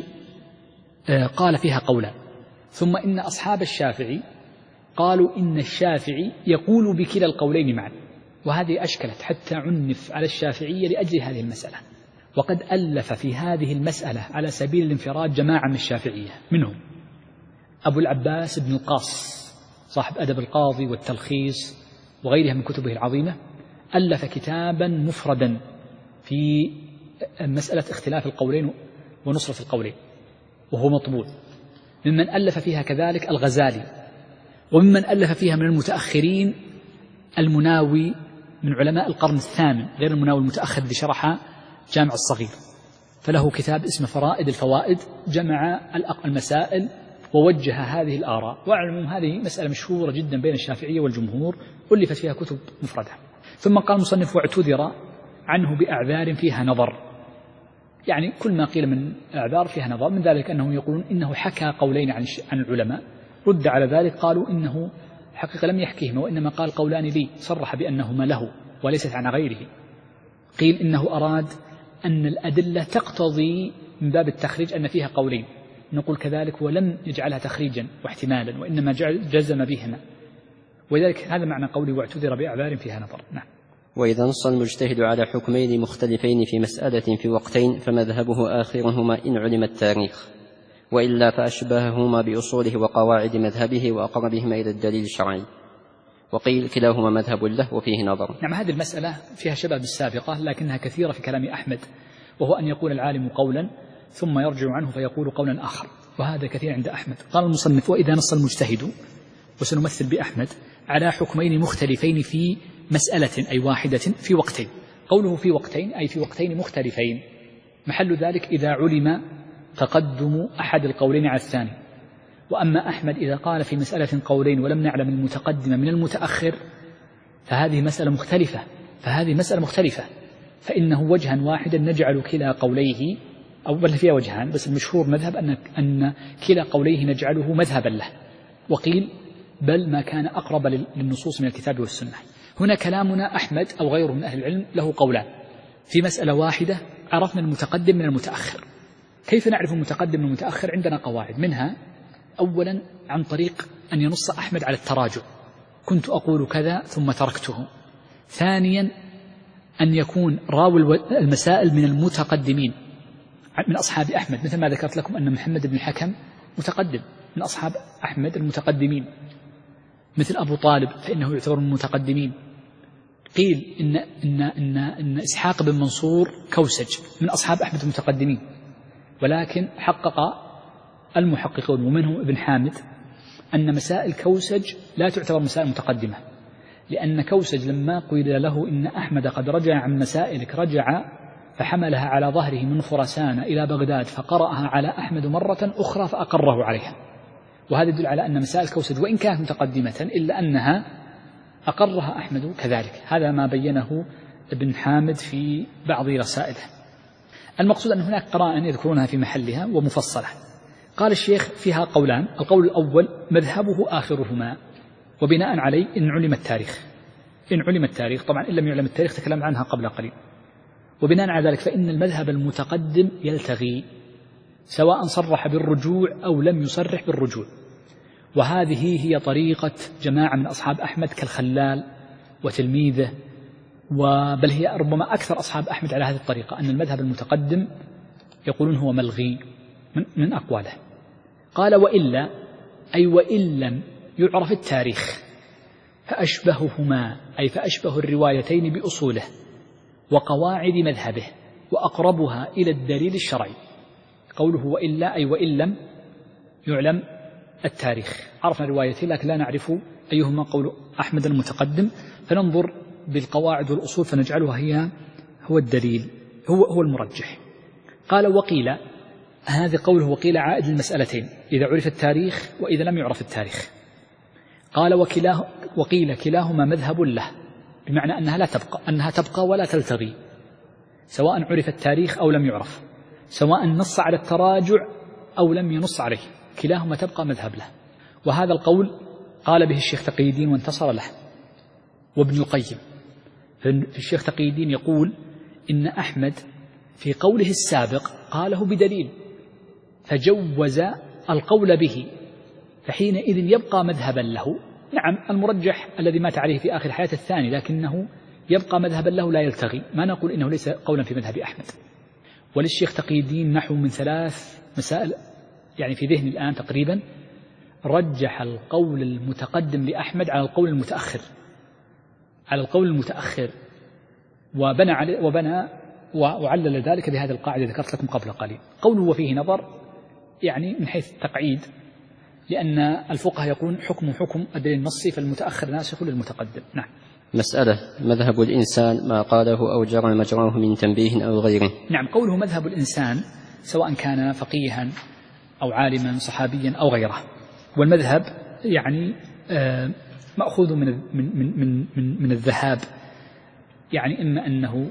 قال فيها قولا، ثم إن أصحاب الشافعي قالوا إن الشافعي يقول بكلا القولين معا، وهذه أشكلت حتى عنف على الشافعية لأجل هذه المسألة. وقد ألف في هذه المسألة على سبيل الانفراد جماعة من الشافعية، منهم أبو العباس بن القاص صاحب أدب القاضي والتلخيص وغيرها من كتبه العظيمة، ألف كتابا مفردا في مسألة اختلاف القولين ونصرة القولين، وهو مطبوع. ممن ألف فيها كذلك الغزالي، وممن ألف فيها من المتأخرين المناوي من علماء القرن الثامن، غير المناوي المتأخر الذي شرح جامع الصغير، فله كتاب اسمه فرائد الفوائد، جمع المسائل ووجه هذه الآراء. وأعلم هذه مسألة مشهورة جدا بين الشافعية والجمهور، ألفت فيها كتب مفردة. ثم قال المصنف: واعتذر عنه بأعذار فيها نظر، يعني كل ما قيل من أعذار فيها نظر، من ذلك أنهم يقولون إنه حكى قولين عن عن العلماء، رد على ذلك قالوا إنه حقيقة لم يحكيهما، وإنما قال قولان لي، صرح بأنهما له وليست عن غيره. قيل إنه أراد أن الأدلة تقتضي من باب التخريج أن فيها قولين، نقول كذلك ولم يجعلها تخريجا واحتمالا، وإنما جزم بهما، ولذلك هذا معنى قوله: واعتذر بأعذار فيها نظر. نعم. وإذا نص المجتهد على حكمين مختلفين في مسألة في وقتين فمذهبه آخرهما إن علم التاريخ، وإلا فأشبههما بأصوله وقواعد مذهبه وأقربهما إلى الدليل الشرعي. وقيل كلاهما مذهب له وفيه نظر. نعم، هذه المسألة فيها شبه بالسابقة، لكنها كثيرة في كلام أحمد، وهو أن يقول العالم قولا ثم يرجع عنه فيقول قولا آخر، وهذا كثير عند أحمد. قال المصنف: وإذا نص المجتهد، وسنمثل بأحمد، على حكمين مختلفين في مسألة أي واحدة في وقتين. قوله في وقتين أي في وقتين مختلفين، محل ذلك إذا علم تقدم أحد القولين على الثاني. وأما أحمد إذا قال في مسألة قولين ولم نعلم المتقدم من المتأخر فهذه مسألة مختلفة فهذه مسألة مختلفة فإنه وجها واحدا نجعل كلا قوليه، أو بل فيها وجهان، بس المشهور مذهب أن أن كلا قوليه نجعله مذهبا له، وقيل بل ما كان أقرب للنصوص من الكتاب والسنة. هنا كلامنا أحمد أو غيره من أهل العلم له قولان في مسألة واحدة. عرفنا المتقدم من المتأخر. كيف نعرف المتقدم من المتأخر؟ عندنا قواعد، منها أولا عن طريق أن ينص أحمد على التراجع، كنت أقول كذا ثم تركته. ثانيا أن يكون راوي المسائل من المتقدمين من أصحاب أحمد، مثل ما ذكرت لكم أن محمد بن الحكم متقدم من أصحاب أحمد المتقدمين، مثل أبو طالب فإنه يعتبر من المتقدمين. قيل إن, إن, إن, إن إسحاق بن منصور كوسج من أصحاب أحمد المتقدمين، ولكن حقق المحققون ومنهم ابن حامد أن مسائل كوسج لا تعتبر مسائل متقدمة، لأن كوسج لما قيل له إن أحمد قد رجع عن مسائلك رجع فحملها على ظهره من خراسان إلى بغداد فقرأها على أحمد مرة أخرى فأقره عليها، وهذا يدل على أن مسائل كوسج وإن كانت متقدمة إلا أنها أقرها أحمد كذلك. هذا ما بينه ابن حامد في بعض رسائله. المقصود أن هناك قرائن يذكرونها في محلها ومفصلة. قال الشيخ فيها قولان: القول الأول مذهبه آخرهما، وبناء عليه إن علم التاريخ إن علم التاريخ طبعا إن لم يعلم التاريخ تكلم عنها قبل قليل. وبناء على ذلك فإن المذهب المتقدم يلتغي سواء صرح بالرجوع أو لم يصرح بالرجوع، وهذه هي طريقة جماعة من أصحاب أحمد كالخلال وتلميذه، وبل هي ربما أكثر أصحاب أحمد على هذه الطريقة، أن المذهب المتقدم يقولون هو ملغي من, من أقواله. قال: وإلا أي وإن لم يعرف التاريخ فأشبههما أي فأشبه الروايتين بأصوله وقواعد مذهبه وأقربها إلى الدليل الشرعي. قوله وإلا أي وإن لم يعلم التاريخ، عرفنا روايتين لكن لا نعرف أيهما قول أحمد المتقدم، فننظر بالقواعد والأصول فنجعلها هي هو الدليل هو هو المرجح. قال: وقيل، هذا قوله وقيل عائد المسألتين إذا عرف التاريخ وإذا لم يعرف التاريخ. قال: وكلاه وقيل كلاهما مذهب له، بمعنى أنها لا تبقى أنها تبقى ولا تلتغي، سواء عرف التاريخ أو لم يعرف، سواء نص على التراجع أو لم ينص عليه، كلاهما تبقى مذهب له. وهذا القول قال به الشيخ تقي الدين وانتصر له، وابن القيم. فالشيخ تقي الدين يقول إن أحمد في قوله السابق قاله بدليل فجوز القول به، فحينئذ يبقى مذهبا له. نعم المرجح الذي مات عليه في آخر حياة الثاني، لكنه يبقى مذهبا له لا يلتغي، ما نقول إنه ليس قولا في مذهب أحمد. وللشيخ تقي الدين نحو من ثلاث مسائل يعني في ذهني الآن تقريبا، رجح القول المتقدم لأحمد على القول المتأخر على القول المتأخر وبنى عليه وبنى وعلل ذلك بهذه القاعدة ذكرت لكم قبل قليل. قوله وفيه نظر يعني من حيث التقعيد، لأن الفقهاء يقولون حكم حكم الدليل النصي فالمتأخر ناسخ للمتقدم. نعم. مسألة: مذهب الإنسان ما قاله أو جرى مجراه من تنبيه أو غيره. نعم، قوله مذهب الإنسان سواء كان فقيها أو عالما صحابيا أو غيره، والمذهب يعني مأخوذ من من من من من الذهاب، يعني إما أنه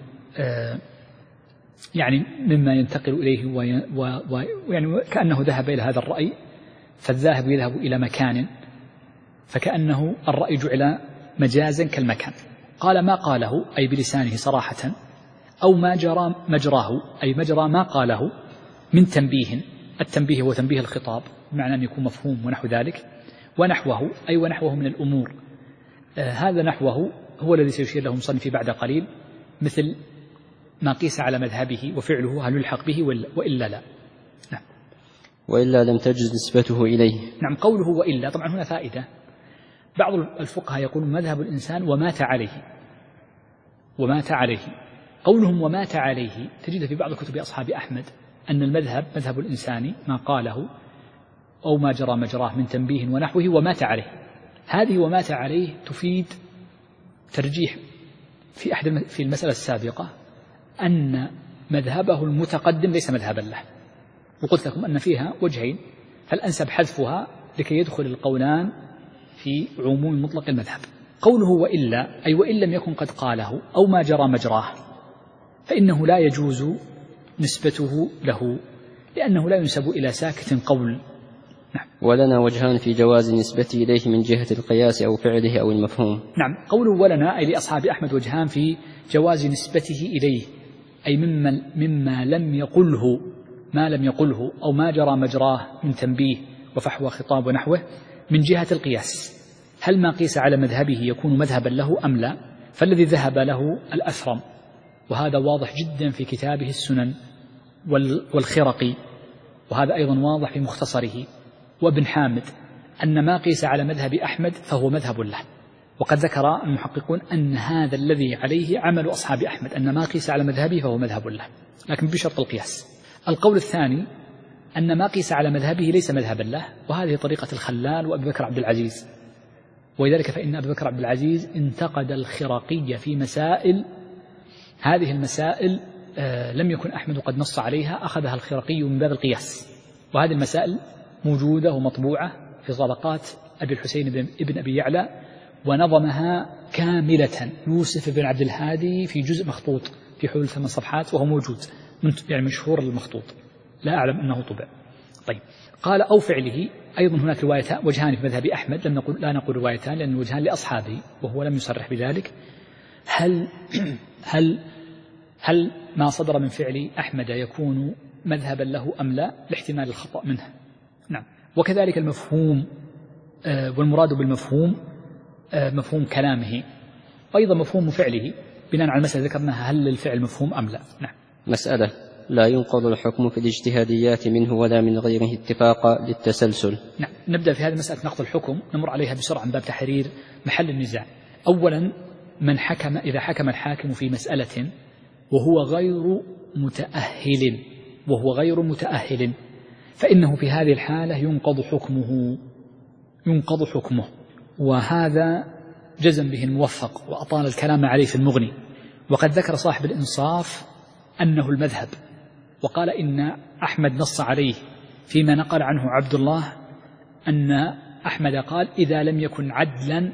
يعني مما ينتقل إليه ويعني كأنه ذهب إلى هذا الرأي، فالذاهب يذهب إلى مكان فكأنه الرأي جعل مجازا كالمكان. قال: ما قاله أي بلسانه صراحة، أو ما جرى مجراه أي مجرى ما قاله من تنبيه. التنبيه هو تنبيه الخطاب بمعنى أن يكون مفهوم ونحو ذلك، ونحوه أي ونحوه من الأمور. آه هذا نحوه هو الذي سيشير له مصنفي بعد قليل، مثل ما قيس على مذهبه وفعله هل يلحق به وإلا لا. نعم. وإلا لم تجد نسبته إليه. نعم، قوله وإلا طبعا هنا فائدة. بعض الفقهاء يقولون مذهب الإنسان ومات عليه ومات عليه. قولهم ومات عليه تجد في بعض كتب أصحاب أحمد أن المذهب مذهب الإنسان ما قاله أو ما جرى مجراه من تنبيه ونحوه ومات عليه. هذه ومات عليه تفيد ترجيح في أحد في المسألة السابقة أن مذهبه المتقدم ليس مذهبا له، وقلت لكم أن فيها وجهين، فالأنسب حذفها لكي يدخل القولان في عموم مطلق المذهب. قوله وإلا أي وإن لم يكن قد قاله أو ما جرى مجراه فإنه لا يجوز نسبته له، لأنه لا ينسب إلى ساكت قول. نعم. ولنا وجهان في جواز نسبته إليه من جهة القياس أو فعله أو المفهوم. نعم. قوله ولنا أي لأصحاب أحمد وجهان في جواز نسبته إليه، أي مما, مما لم يقله ما لم يقله أو ما جرى مجراه من تنبيه وفحوى خطاب ونحوه من جهة القياس، هل ما قيس على مذهبه يكون مذهبا له أم لا؟ فالذي ذهب له الأثرم، وهذا واضح جدا في كتابه السنن والخرقي، وهذا أيضا واضح في مختصره، وابن حامد، أن ما قيس على مذهب أحمد فهو مذهب له. وقد ذكر المحققون أن هذا الذي عليه عمل أصحاب أحمد، أن ما قيس على مذهبه فهو مذهب له، لكن بشرط القياس. القول الثاني أن ما قيس على مذهبه ليس مذهبا له، وهذه طريقة الخلال وأبي بكر عبد العزيز، ولذلك فإن أبي بكر عبد العزيز انتقد الخرقي في مسائل، هذه المسائل آه لم يكن أحمد قد نص عليها، أخذها الخرقي من باب القياس، وهذه المسائل موجودة ومطبوعة في طبقات أبي الحسين بن ابن أبي يعلى، ونظمها كاملة يوسف بن عبد الهادي في جزء مخطوط في حول ثمان صفحات، وهو موجود يعني مشهور المخطوط، لا أعلم أنه طبع. طيب، قال أو فعله، أيضا هناك روايتان وجهان في مذهب أحمد، لم نقول لا نقول روايتان لأن الوجهان لأصحابه وهو لم يصرح بذلك. هل هل هل ما صدر من فعل أحمد يكون مذهبا له أم لا، لاحتمال الخطأ منه. نعم. وكذلك المفهوم آه والمراد بالمفهوم آه مفهوم كلامه، أيضا مفهوم فعله بناء على المسألة ذكرناها، هل الفعل مفهوم أم لا. نعم. مسألة لا ينقض الحكم في الاجتهاديات منه ولا من غيره اتفاقا للتسلسل. نعم. نبدأ في هذه المسألة نقض الحكم، نمر عليها بسرعة من باب تحرير محل النزاع. أولا، من حكم إذا حكم الحاكم في مسألة وهو غير متأهل وهو غير متأهل فإنه في هذه الحالة ينقض حكمه ينقض حكمه وهذا جزم به الموفق، وأطال الكلام عليه في المغني. وقد ذكر صاحب الإنصاف أنه المذهب، وقال إن أحمد نص عليه فيما نقل عنه عبد الله، أن أحمد قال إذا لم يكن عدلا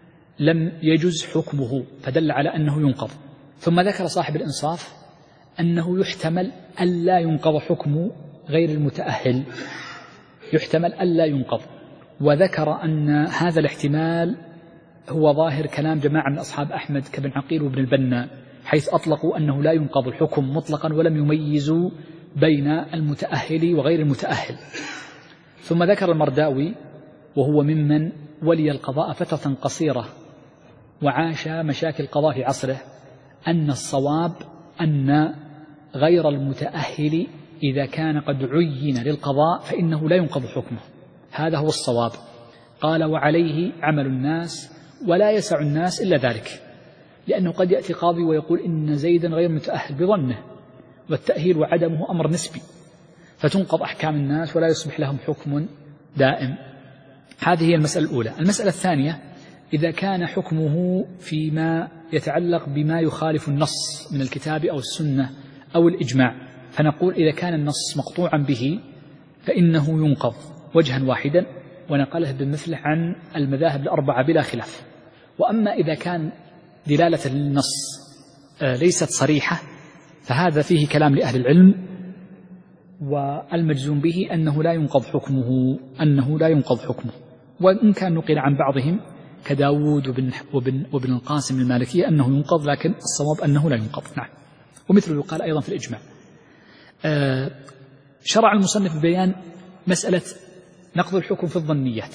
لم يجز حكمه، فدل على أنه ينقض. ثم ذكر صاحب الإنصاف أنه يحتمل ألا ينقض حكم غير المتأهل، يحتمل ألا ينقض، وذكر أن هذا الاحتمال هو ظاهر كلام جماعة من أصحاب أحمد كابن عقيل وابن البنا، حيث أطلقوا أنه لا ينقض الحكم مطلقا ولم يميزوا بين المتأهل وغير المتأهل. ثم ذكر المرداوي وهو ممن ولي القضاء فترة قصيرة وعاش مشاكل القضاء في عصره، أن الصواب أن غير المتأهل إذا كان قد عين للقضاء فإنه لا ينقض حكمه، هذا هو الصواب. قال وعليه عمل الناس ولا يسع الناس إلا ذلك، لأنه قد يأتي قاضي ويقول إن زيدا غير متأهل بظنه، والتأهيل وعدمه أمر نسبي، فتنقض أحكام الناس ولا يصبح لهم حكم دائم. هذه هي المسألة الأولى. المسألة الثانية، إذا كان حكمه فيما يتعلق بما يخالف النص من الكتاب أو السنة أو الإجماع، فنقول إذا كان النص مقطوعا به فإنه ينقض وجها واحدا، ونقله بالمثل عن المذاهب الأربعة بلا خلاف. وأما إذا كان دلالة النص ليست صريحة فهذا فيه كلام لأهل العلم، والمجزوم به أنه لا ينقض حكمه أنه لا ينقض حكمه وإن كان نقل عن بعضهم كداود وبن, وبن, وبن القاسم المالكية أنه ينقض، لكن الصواب أنه لا ينقض. نعم. ومثل يقال أيضا في الإجماع. آه شرع المصنف ببيان مسألة نقض الحكم في الظنيات.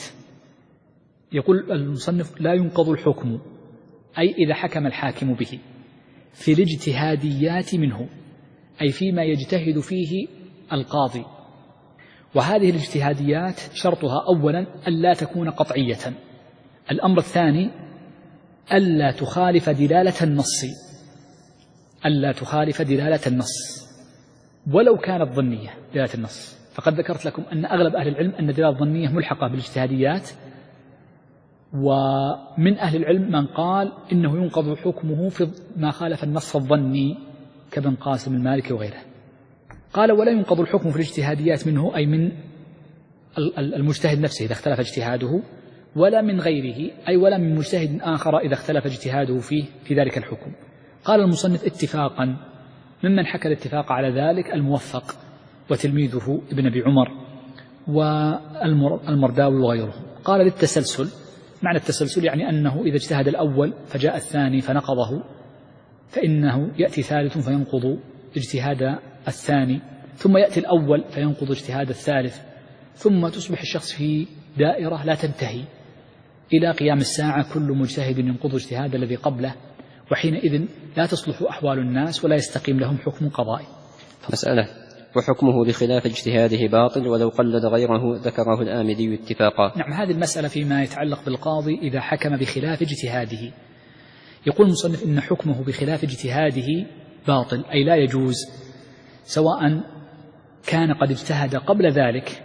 يقول المصنف لا ينقض الحكم، أي إذا حكم الحاكم به في الاجتهاديات منه، أي فيما يجتهد فيه القاضي. وهذه الاجتهاديات شرطها أولا ألا تكون قطعية، الأمر الثاني ألا تخالف دلالة النص ألا تخالف دلالة النص ولو كانت ظنية دلالة النص. فقد ذكرت لكم أن أغلب أهل العلم أن دلالة الظنية ملحقة بالاجتهاديات، ومن أهل العلم من قال إنه ينقض حكمه في ما خالف النص الظني كابن قاسم المالكي وغيره. قال ولا ينقض الحكم في الاجتهاديات منه، أي من المجتهد نفسه إذا اختلف اجتهاده، ولا من غيره، أي ولا من مجتهد آخر إذا اختلف اجتهاده فيه في ذلك الحكم. قال المصنف اتفاقا، ممن حكى الاتفاق على ذلك الموفق وتلميذه ابن أبي عمر والمرداوي وغيره. قال للتسلسل، معنى التسلسل يعني أنه إذا اجتهد الأول فجاء الثاني فنقضه، فإنه يأتي ثالث فينقض اجتهاد الثاني، ثم يأتي الأول فينقض اجتهاد الثالث، ثم تصبح الشخص في دائرة لا تنتهي إلى قيام الساعة، كل مجتهد ينقض اجتهاد الذي قبله، وحينئذ لا تصلح أحوال الناس ولا يستقيم لهم حكم قضائي. مسألة وحكمه بخلاف اجتهاده باطل ولو قلد غيره، ذكره الآمدي اتفاقا. نعم، هذه المسألة فيما يتعلق بالقاضي إذا حكم بخلاف اجتهاده. يقول المصنف إن حكمه بخلاف اجتهاده باطل، أي لا يجوز، سواء كان قد اجتهد قبل ذلك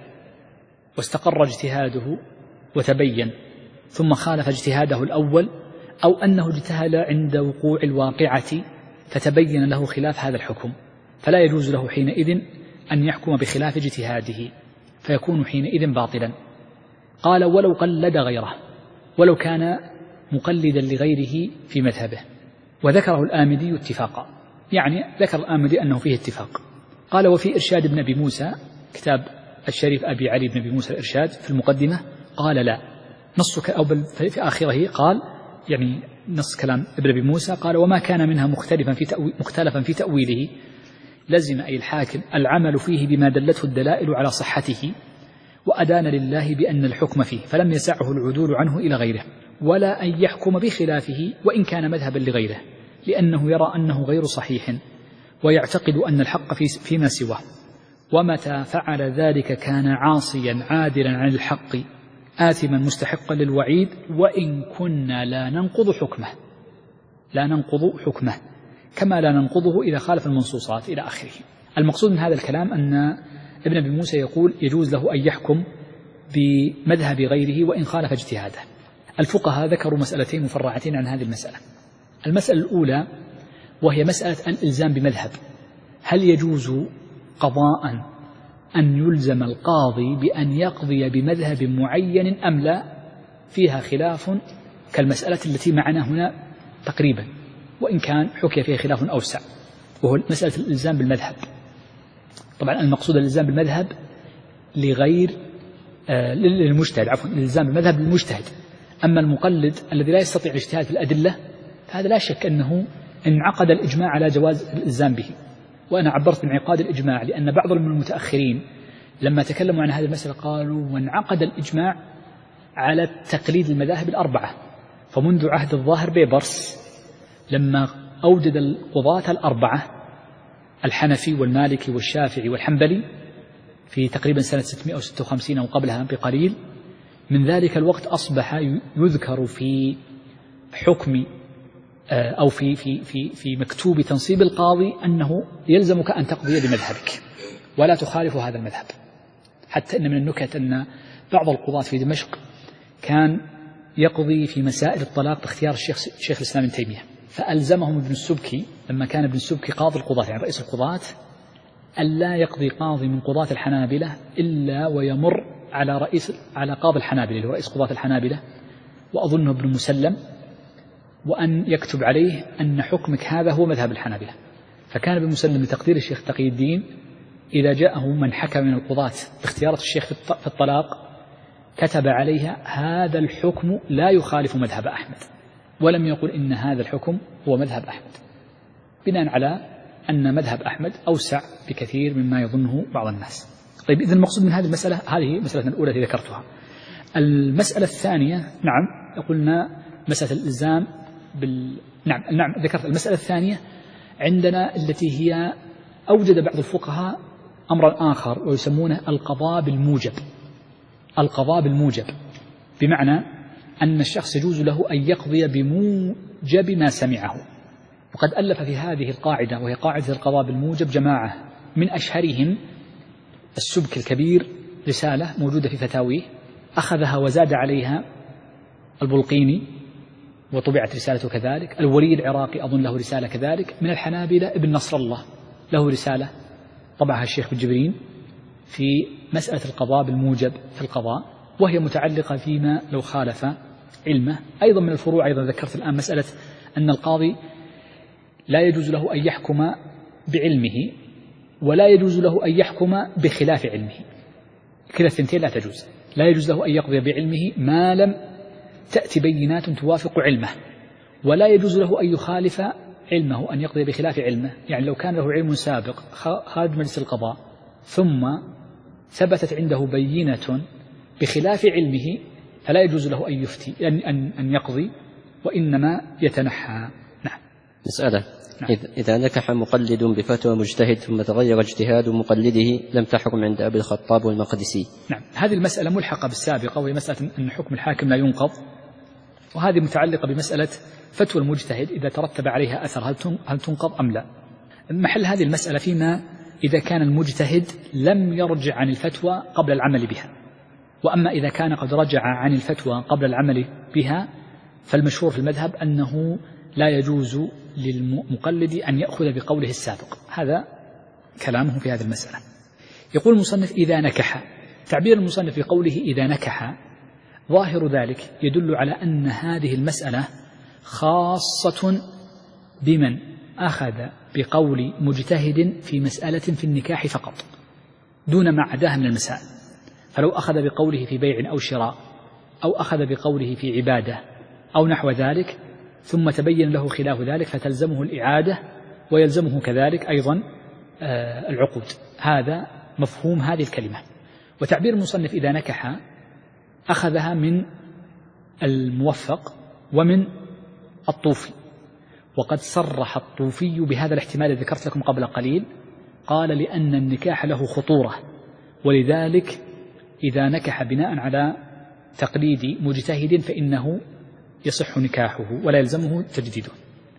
واستقر اجتهاده وتبين ثم خالف اجتهاده الأول، أو أنه اجتهد عند وقوع الواقعة فتبين له خلاف هذا الحكم، فلا يجوز له حينئذ أن يحكم بخلاف اجتهاده، فيكون حينئذ باطلا. قال ولو قلد غيره، ولو كان مقلدا لغيره في مذهبه، وذكره الآمدي اتفاقا، يعني ذكر الآمدي أنه فيه اتفاق. قال وفي إرشاد ابن أبي موسى، كتاب الشريف أبي علي بن أبي موسى الإرشاد، في المقدمة قال لا، نص أو في آخره قال يعني نص كلام ابن أبي موسى، قال وما كان منها مختلفا في تأويل مختلفا في تأويله لزم أي الحاكم العمل فيه بما دلته الدلائل على صحته، وأدان لله بأن الحكم فيه، فلم يسعه العدول عنه إلى غيره، ولا أن يحكم بخلافه وإن كان مذهبا لغيره، لأنه يرى أنه غير صحيح ويعتقد أن الحق في فيما سواه، ومتى فعل ذلك كان عاصيا عادلا عن الحق آثما مستحقا للوعيد، وإن كنا لا ننقض حكمه لا ننقض حكمه كما لا ننقضه إذا خالف المنصوصات إلى آخره. المقصود من هذا الكلام أن ابن أبي موسى يقول يجوز له أن يحكم بمذهب غيره وإن خالف اجتهاده. الفقهاء ذكروا مسألتين مفرعتين عن هذه المسألة. المسألة الأولى وهي مسألة الإلزام بمذهب، هل يجوز قضاء أن يلزم القاضي بأن يقضي بمذهب معين أم لا؟ فيها خلاف كالمسألة التي معنا هنا تقريبا، وإن كان حكي فيها خلاف أوسع، وهو مسألة الإلزام بالمذهب. طبعا المقصود الإلزام بالمذهب لغير آه للمجتهد، عفوا الإلزام بالمذهب للمجتهد. أما المقلد الذي لا يستطيع الاجتهاد في الأدلة فهذا لا شك أنه انعقد الإجماع على جواز الإلزام به. وأنا عبرت بانعقاد الإجماع لأن بعض من المتأخرين لما تكلموا عن هذه المسألة قالوا وانعقد الإجماع على تقليد المذاهب الأربعة، فمنذ عهد الظاهر بيبرس لما أوجد القضاة الأربعة الحنفي والمالكي والشافعي والحنبلي في تقريبا سنة ستمائة وستة وخمسين أو قبلها بقليل، من ذلك الوقت أصبح يذكر في حكم أو في في في في مكتوب تنصيب القاضي أنه يلزمك أن تقضي بمذهبك ولا تخالف هذا المذهب. حتى إن من النكت أن بعض القضاة في دمشق كان يقضي في مسائل الطلاق باختيار الشيخ شيخ الإسلام ابن تيمية، فألزمهم ابن السبكي لما كان ابن السبكي قاضي القضاة يعني رئيس القضاة ألا يقضي قاضي من قضاة الحنابلة إلا ويمر على رئيس على قاضي الحنابلة اللي هو رئيس قضاة الحنابلة وأظنه ابن مسلم، وأن يكتب عليه أن حكمك هذا هو مذهب الحنابلة. فكان ابن مسلم لتقدير الشيخ تقي الدين إذا جاءه من حكم من القضاة باختيارة الشيخ في الطلاق كتب عليها هذا الحكم لا يخالف مذهب أحمد، ولم يقل إن هذا الحكم هو مذهب أحمد، بناء على أن مذهب أحمد أوسع بكثير مما يظنه بعض الناس. طيب إذن المقصود من هذه المسألة، هذه مسألة الأولى التي ذكرتها. المسألة الثانية نعم قلنا مسألة الإلزام بال... نعم نعم ذكرت المسألة الثانية عندنا التي هي أوجد بعض الفقهاء أمرا آخر ويسمونه القضاء بالموجب. القضاء بالموجب بمعنى أن الشخص يجوز له أن يقضي بموجب ما سمعه، وقد ألف في هذه القاعدة وهي قاعدة القضاء بالموجب جماعة من أشهرهم السبك الكبير، رسالة موجودة في فتاويه أخذها وزاد عليها البلقيني وطبعت رسالته كذلك. الولي العراقي أظن له رسالة كذلك. من الحنابلة ابن نصر الله له رسالة طبعها الشيخ بالجبرين في مسألة القضاء بالموجب في القضاء، وهي متعلقة فيما لو خالف علمه. أيضا من الفروع أيضا ذكرت الآن مسألة أن القاضي لا يجوز له أن يحكم بعلمه ولا يجوز له أن يحكم بخلاف علمه، كلا الثنتين لا تجوز. لا يجوز له أن يقضي بعلمه ما لم تأتي بينات توافق علمه، ولا يجوز له أن يخالف علمه، أن يقضي بخلاف علمه. يعني لو كان له علم سابق خارج مجلس القضاء ثم ثبتت عنده بينة بخلاف علمه فلا يجوز له أن يفتي أن أن يقضي، وإنما يتنحى. نعم. مسألة: نعم. إذا نكح مقلد بفتوى مجتهد ثم تغير اجتهاد مقلده لم تحكم عند أبي الخطاب والمقدسي. نعم، هذه المسألة ملحقة بالسابقة، وهي مسألة أن حكم الحاكم لا ينقض، وهذه متعلقة بمسألة فتوى المجتهد إذا ترتب عليها أثر هل تنقض أم لا. محل هذه المسألة فيما إذا كان المجتهد لم يرجع عن الفتوى قبل العمل بها، وأما إذا كان قد رجع عن الفتوى قبل العمل بها فالمشهور في المذهب أنه لا يجوز للمقلد أن يأخذ بقوله السابق. هذا كلامه في هذه المسألة. يقول المصنف: إذا نكح. تعبير المصنف بقوله إذا نكح ظاهر ذلك يدل على أن هذه المسألة خاصة بمن أخذ بقول مجتهد في مسألة في النكاح فقط دون ما عداها من المسائل. فلو أخذ بقوله في بيع أو شراء أو أخذ بقوله في عبادة أو نحو ذلك ثم تبين له خلاف ذلك فتلزمه الإعادة ويلزمه كذلك أيضا العقود. هذا مفهوم هذه الكلمة. وتعبير المصنف إذا نكح أخذها من الموفق ومن الطوفي، وقد صرح الطوفي بهذا الاحتمال الذي ذكرت لكم قبل قليل، قال لأن النكاح له خطورة، ولذلك إذا نكح بناء على تقليد مجتهد فإنه يصح نكاحه ولا يلزمه تجديده.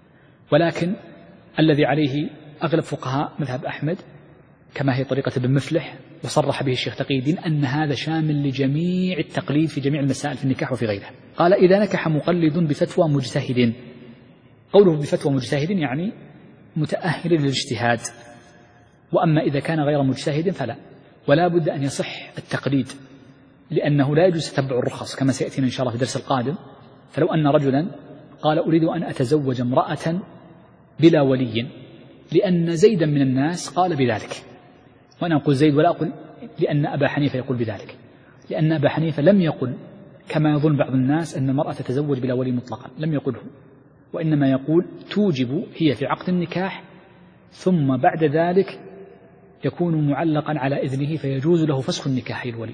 ولكن الذي عليه أغلب فقهاء مذهب أحمد كما هي طريقة ابن مفلح وصرح به الشيخ تقي الدين أن هذا شامل لجميع التقليد في جميع المسائل في النكاح وفي غيرها. قال: إذا نكح مقلد بفتوى مجتهد. قوله بفتوى مجتهد يعني متأهل للاجتهاد، وأما إذا كان غير مجتهد فلا، ولا بد أن يصح التقليد، لأنه لا يجوز تتبع الرخص كما سيأتينا إن شاء الله في الدرس القادم. فلو أن رجلا قال: أريد أن أتزوج امرأة بلا ولي لأن زيدا من الناس قال بذلك، وأنا أقول زيد ولا أقول لأن أبا حنيفة يقول بذلك، لأن أبا حنيفة لم يقل كما يظن بعض الناس أن المرأة تتزوج بلا ولي مطلقا، لم يقله، وإنما يقول توجب هي في عقد النكاح ثم بعد ذلك يكون معلقا على إذنه فيجوز له فسخ النكاح الولي.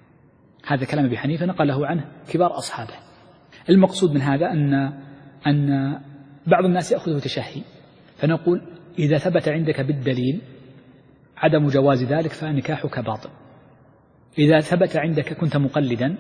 هذا كلام أبي حنيفة نقله عنه كبار أصحابه. المقصود من هذا أن أن بعض الناس يأخذه تشهي، فنقول إذا ثبت عندك بالدليل عدم جواز ذلك فنكاحك باطل. إذا ثبت عندك كنت مقلدا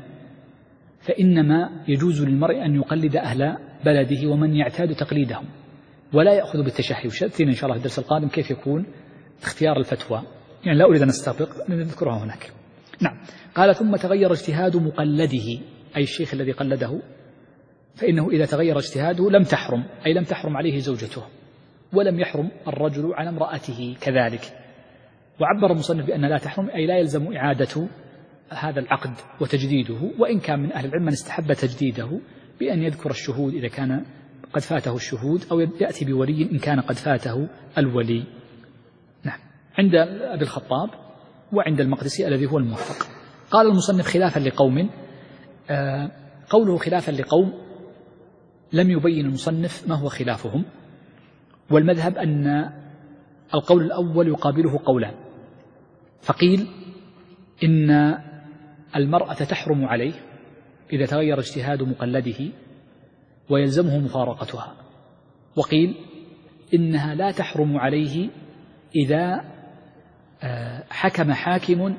فإنما يجوز للمرء أن يقلد أهل بلده ومن يعتاد تقليدهم ولا يأخذ بالتشهي. وشأتنا إن شاء الله في الدرس القادم كيف يكون اختيار الفتوى، يعني لا أريد أن أستبق نذكرها هناك. نعم. قال: ثم تغير اجتهاد مقلده، أي الشيخ الذي قلده، فإنه إذا تغير اجتهاده لم تحرم، أي لم تحرم عليه زوجته، ولم يحرم الرجل على امرأته كذلك. وعبر المصنف بأن لا تحرم أي لا يلزم إعادة هذا العقد وتجديده، وإن كان من أهل العلم من استحب تجديده بأن يذكر الشهود إذا كان قد فاته الشهود، أو يأتي بولي إن كان قد فاته الولي. نعم. عند أبي الخطاب وعند المقدسي الذي هو الموفق. قال المصنف: خلافا لقوم. آه قوله خلافا لقوم لم يبين المصنف ما هو خلافهم، والمذهب أن القول الأول يقابله قولان. فقيل إن المرأة تحرم عليه إذا تغير اجتهاد مقلده ويلزمه مفارقتها، وقيل إنها لا تحرم عليه إذا حكم حاكم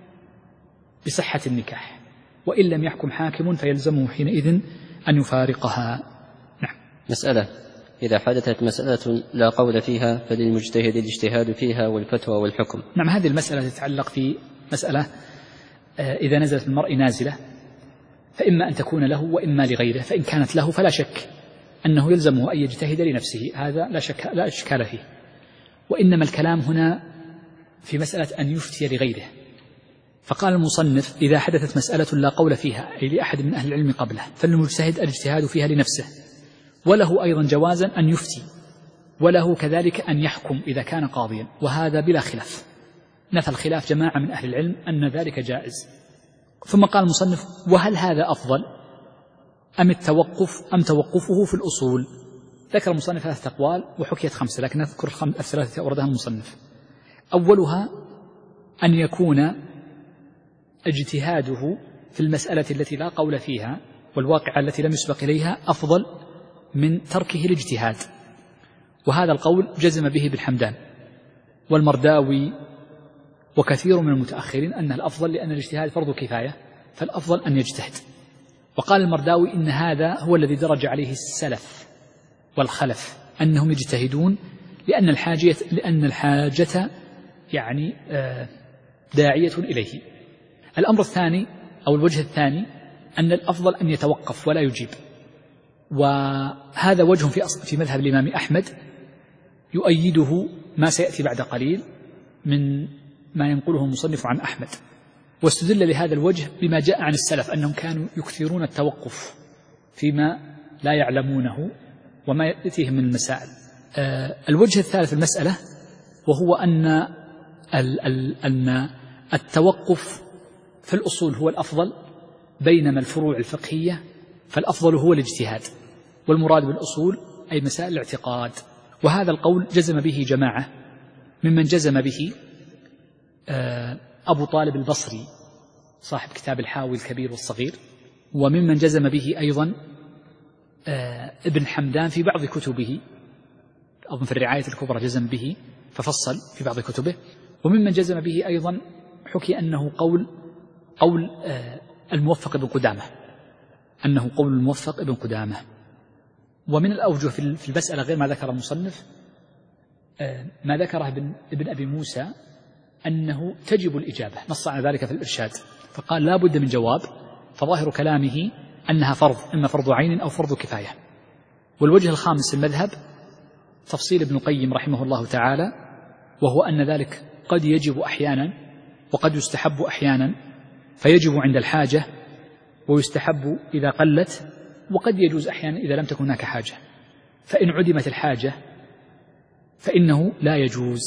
بصحة النكاح، وإن لم يحكم حاكم فيلزمه حينئذ أن يفارقها. نعم. مسألة: إذا حدثت مسألة لا قول فيها فللمجتهد الاجتهاد فيها والفتوى والحكم. نعم، هذه المسألة تتعلق في مسألة إذا نزلت المرء نازلة فإما أن تكون له وإما لغيره، فإن كانت له فلا شك أنه يلزمه أن يجتهد لنفسه، هذا لا شك لا إشكال فيه. وإنما الكلام هنا في مسألة أن يفتي لغيره. فقال المصنف إذا حدثت مسألة لا قول فيها أي لأحد من أهل العلم قبله فالمجتهد الاجتهاد فيها لنفسه، وله أيضا جوازا أن يفتي، وله كذلك أن يحكم إذا كان قاضيا، وهذا بلا خلاف. نفى الخلاف جماعة من أهل العلم أن ذلك جائز. ثم قال المصنف وهل هذا أفضل أم التوقف أم توقفه في الأصول؟ ذكر المصنف ثلاثة أقوال وحكيت خمسة، لكن نذكر الثلاثة أوردها المصنف. أولها أن يكون اجتهاده في المسألة التي لا قول فيها والواقعة التي لم يسبق إليها أفضل من تركه الاجتهاد، وهذا القول جزم به بالحمدان والمرداوي وكثير من المتأخرين أن الأفضل، لأن الاجتهاد فرض كفاية فالأفضل أن يجتهد. وقال المرداوي إن هذا هو الذي درج عليه السلف والخلف أنهم يجتهدون لأن الحاجة لأن الحاجة يعني داعية إليه. الأمر الثاني أو الوجه الثاني أن الأفضل أن يتوقف ولا يجيب، وهذا وجه في أصل في مذهب الإمام أحمد يؤيده ما سيأتي بعد قليل من ما ينقله المصنف عن أحمد. واستدل لهذا الوجه بما جاء عن السلف أنهم كانوا يكثرون التوقف فيما لا يعلمونه وما يأتيهم من المسائل. آه الوجه الثالث المسألة وهو أن أن التوقف في الأصول هو الأفضل، بينما الفروع الفقهية فالأفضل هو الاجتهاد، والمراد بالأصول أي مسائل الاعتقاد. وهذا القول جزم به جماعة، ممن جزم به أبو طالب البصري صاحب كتاب الحاوي الكبير والصغير، وممن جزم به أيضا ابن حمدان في بعض كتبه، أظن في الرعاية الكبرى جزم به ففصل في بعض كتبه، وممن جزم به أيضا حكي أنه قول قول الموفق ابن قدامة أنه قول الموفق ابن قدامة. ومن الأوجه في المسألة غير ما ذكر المصنف ما ذكره ابن أبي موسى أنه تجب الإجابة، نص على ذلك في الإرشاد فقال لا بد من جواب، فظاهر كلامه أنها فرض، إما فرض عين أو فرض كفاية. والوجه الخامس المذهب تفصيل ابن القيم رحمه الله تعالى، وهو أن ذلك قد يجب أحيانا وقد يستحب أحيانا، فيجب عند الحاجة ويستحب إذا قلت، وقد يجوز أحيانا إذا لم تكن هناك حاجة. فإن عدمت الحاجة فإنه لا يجوز.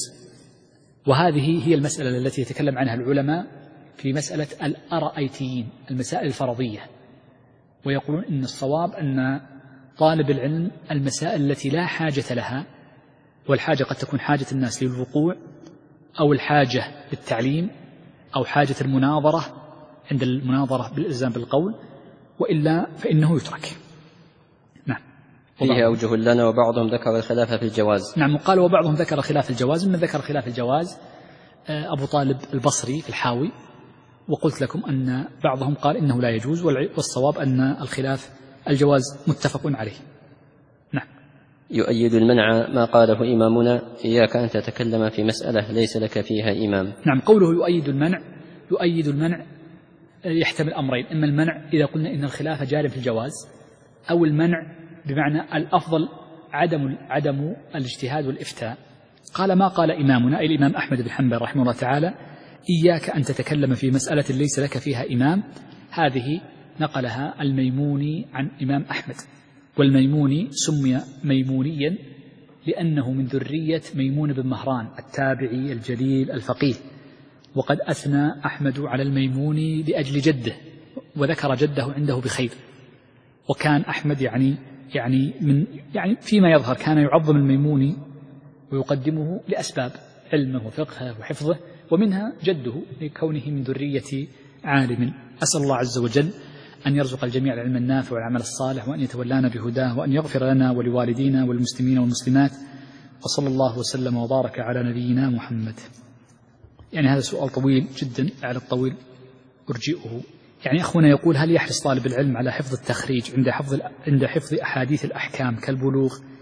وهذه هي المسألة التي يتكلم عنها العلماء في مسألة الأرأيتيين، المسائل الفرضية، ويقولون إن الصواب أن طالب العلم المسائل التي لا حاجة لها، والحاجة قد تكون حاجة الناس للوقوع أو الحاجة للتعليم أو حاجة المناظرة عند المناظرة بالإلزام بالقول، وإلا فإنه يترك. نعم. فيه أوجه لنا وبعضهم ذكر الخلاف في الجواز. نعم، وقال وبعضهم ذكر خلاف الجواز، من ذكر خلاف الجواز أبو طالب البصري في الحاوي، وقلت لكم أن بعضهم قال إنه لا يجوز، والصواب أن الخلاف الجواز متفق عليه. نعم. يؤيد المنع ما قاله إمامنا إياك أن تتكلم في مسألة ليس لك فيها إمام. نعم، قوله يؤيد المنع يؤيد المنع يحتمل أمرين، إما المنع إذا قلنا إن الخلاف جار في الجواز، أو المنع بمعنى الأفضل عدم عدم الاجتهاد والإفتاء. قال ما قال إمامنا أي الإمام أحمد بن حنبل رحمه الله تعالى إياك أن تتكلم في مسألة ليس لك فيها إمام، هذه نقلها الميموني عن إمام أحمد. والميموني سمي ميمونيا لأنه من ذرية ميمون بن مهران التابعي الجليل الفقيه، وقد أثنى أحمد على الميموني لأجل جده، وذكر جده عنده بخير. وكان أحمد يعني يعني من يعني فيما يظهر كان يعظم الميموني ويقدمه لأسباب علمه وفقهه وحفظه، ومنها جده لكونه من ذرية عالم. أسأل الله عز وجل أن يرزق الجميع العلم النافع والعمل الصالح، وأن يتولانا بهداه، وأن يغفر لنا ولوالدينا والمسلمين والمسلمات، وصلى الله وسلم وبارك على نبينا محمد. يعني هذا سؤال طويل جدا، على الطويل أرجئه. يعني أخونا يقول هل يحرص طالب العلم على حفظ التخريج عند حفظ عند حفظ أحاديث الأحكام كالبلوغ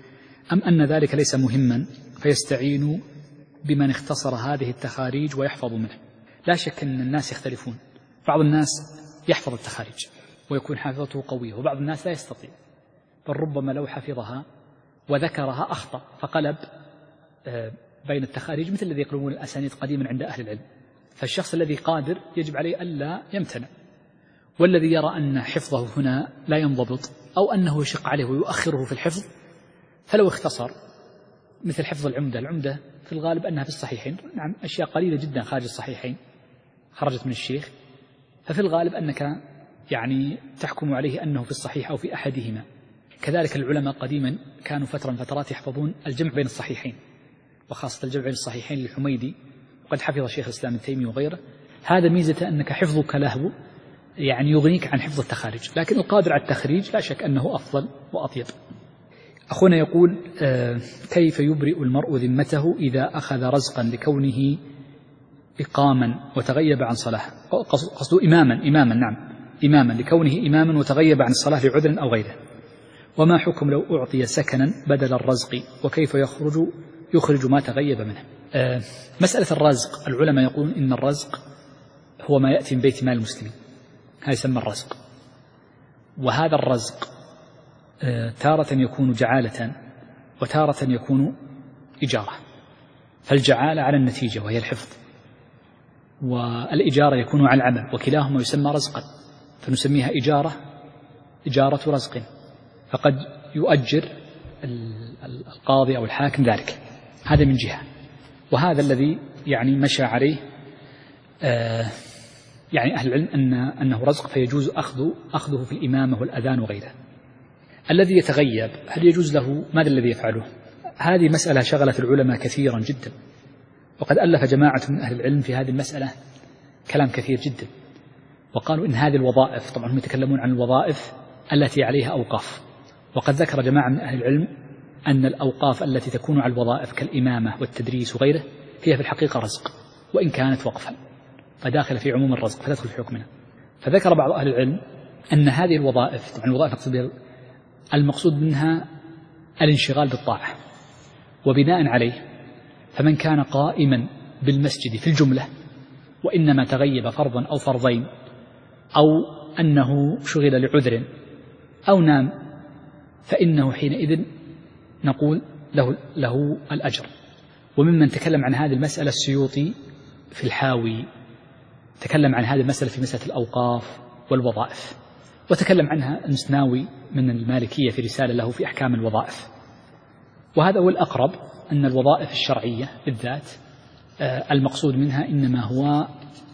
أم أن ذلك ليس مهما فيستعين بمن اختصر هذه التخاريج ويحفظ منه؟ لا شك أن الناس يختلفون، بعض الناس يحفظ التخاريج ويكون حافظته قوية، وبعض الناس لا يستطيع، بل ربما لو حفظها وذكرها أخطأ فقلب بين التخاريج مثل الذي يقلبون الأسانيد قديما عند أهل العلم. فالشخص الذي قادر يجب عليه ألا يمتنع، والذي يرى أن حفظه هنا لا ينضبط أو أنه يشق عليه ويؤخره في الحفظ فلو اختصر، مثل حفظ العمدة. العمدة في الغالب أنها في الصحيحين، نعم أشياء قليلة جدا خارج الصحيحين خرجت من الشيخ، ففي الغالب أنك يعني تحكم عليه أنه في الصحيح أو في أحدهما. كذلك العلماء قديما كانوا فترة من فترات يحفظون الجمع بين الصحيحين، وخاصة الجمع بين الصحيحين للحميدي، وقد حفظ شيخ الإسلام ابن تيمية وغيره. هذا ميزة أنك حفظك له يعني يغنيك عن حفظ التخارج، لكن القادر على التخريج لا شك أنه أفضل وأطيب. أخونا يقول آه كيف يبرئ المرء ذمته إذا أخذ رزقا لكونه إقاما وتغيب عن صلاة، قصده إماما إماما نعم إماما لكونه إماما وتغيب عن الصلاة لعذر أو غيره؟ وما حكم لو أعطي سكنا بدل الرزق، وكيف يخرج يخرج ما تغيب منه؟ آه مسألة الرزق، العلماء يقولون إن الرزق هو ما يأتي من بيت مال المسلمين، هذا يسمى الرزق. وهذا الرزق آه تارة يكون جعالة وتارة يكون إجارة، فالجعالة على النتيجة وهي الحفظ، والإجارة يكون على العمل، وكلاهما يسمى رزقا، فنسميها إجارة إجارة رزق، فقد يؤجر القاضي أو الحاكم ذلك. هذا من جهة، وهذا الذي يعني مشى عليه آه يعني أهل العلم أن أنه رزق فيجوز أخذه أخذه في الإمامة والأذان وغيره. الذي يتغيب هل يجوز له؟ ماذا الذي يفعله؟ هذه مسألة شغلت العلماء كثيرا جدا، وقد ألف جماعة من أهل العلم في هذه المسألة كلام كثير جدا، وقالوا إن هذه الوظائف، طبعا هم يتكلمون عن الوظائف التي عليها أوقاف، وقد ذكر جماعة من أهل العلم أن الأوقاف التي تكون على الوظائف كالإمامة والتدريس وغيره هي في الحقيقة رزق وإن كانت وقفا، فداخل في عموم الرزق فتدخل في حكمنا. فذكر بعض أهل العلم أن هذه الوظائف، طبعا الوظائف نقصد المقصود منها الانشغال بالطاعة، وبناء عليه فمن كان قائما بالمسجد في الجملة وإنما تغيب فرضا أو فرضين أو أنه شغل لعذر أو نام، فإنه حينئذ نقول له, له الأجر. وممن تكلم عن هذه المسألة السيوطي في الحاوي، تكلم عن هذه المسألة في مسألة الأوقاف والوظائف، وتكلم عنها المسناوي من المالكية في رسالة له في أحكام الوظائف. وهذا هو الأقرب، أن الوظائف الشرعية بالذات المقصود منها إنما هو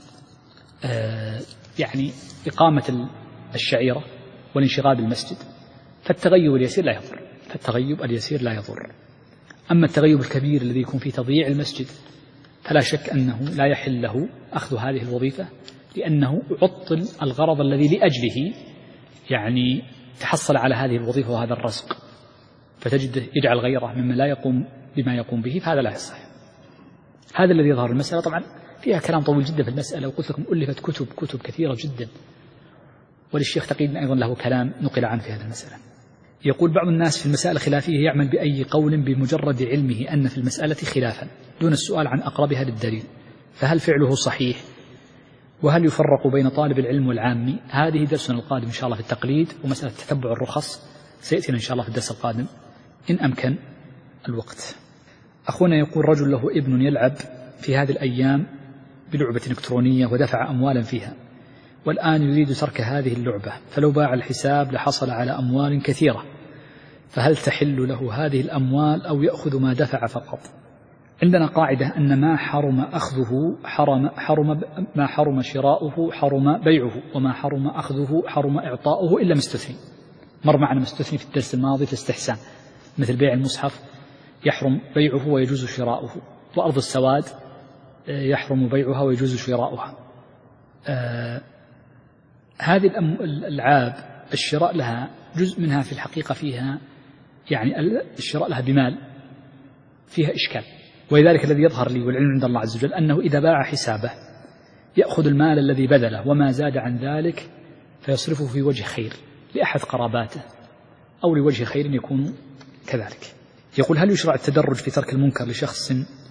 يعني إقامة الشعيرة والانشغال بالمسجد، فالتغيب اليسير لا يضر، فالتغيب اليسير لا يضر. أما التغيب الكبير الذي يكون في تضييع المسجد فلا شك أنه لا يحل له أخذ هذه الوظيفة، لأنه يعطل الغرض الذي لأجله يعني تحصل على هذه الوظيفة وهذا الرزق، فتجد يجعل غيره مما لا يقوم بما يقوم به، فهذا لا يصح. هذا الذي يظهر المسألة. طبعا فيها كلام طويل جدا في المسألة، وقلت لكم ألفت كتب كتب كثيرة جدا، وللشيخ تقي أيضا له كلام نقل عنه في هذه المسألة. يقول بعض الناس في المسائل الخلافية يعمل بأي قول بمجرد علمه أن في المسألة خلافا دون السؤال عن أقربها للدليل، فهل فعله صحيح؟ وهل يفرق بين طالب العلم والعامي؟ هذه درسنا القادم إن شاء الله في التقليد، ومسألة تتبع الرخص سيأتينا إن شاء الله في الدرس القادم إن أمكن الوقت. أخونا يقول رجل له ابن يلعب في هذه الأيام بلعبة إلكترونية ودفع أموالا فيها، والآن يريد ترك هذه اللعبة، فلو باع الحساب لحصل على أموال كثيرة، فهل تحل له هذه الأموال أو يأخذ ما دفع فقط؟ عندنا قاعدة أن ما حرم أخذه حرم, حرم ما حرم شراؤه حرم بيعه، وما حرم أخذه حرم إعطاؤه إلا مستثني. مر معنا مستثني في الدرس الماضي في الاستحسان، مثل بيع المصحف يحرم بيعه ويجوز شراؤه، وأرض السواد يحرم بيعها ويجوز شراؤها. آه هذه الألعاب الشراء لها جزء منها في الحقيقة فيها يعني الشراء لها بمال فيها إشكال، ولذلك الذي يظهر لي والعلم عند الله عز وجل أنه إذا باع حسابه يأخذ المال الذي بذله وما زاد عن ذلك فيصرفه في وجه خير لأحد قراباته، أو لوجه خير يكون كذلك. يقول: هل يشرع التدرج في ترك المنكر لشخص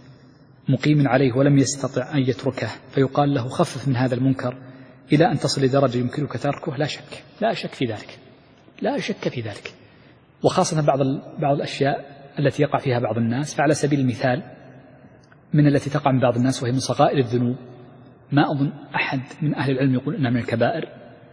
مقيم عليه ولم يستطع أن يتركه، فيقال له خفف من هذا المنكر إلى أن تصل لدرجة يمكنك تركه؟ لا شك، لا شك في ذلك، لا شك في ذلك، وخاصة بعض بعض الأشياء التي يقع فيها بعض الناس. فعلى سبيل المثال من التي تقع من بعض الناس وهي من صغائر الذنوب، ما أظن أحد من أهل العلم يقول إنها من الكبائر،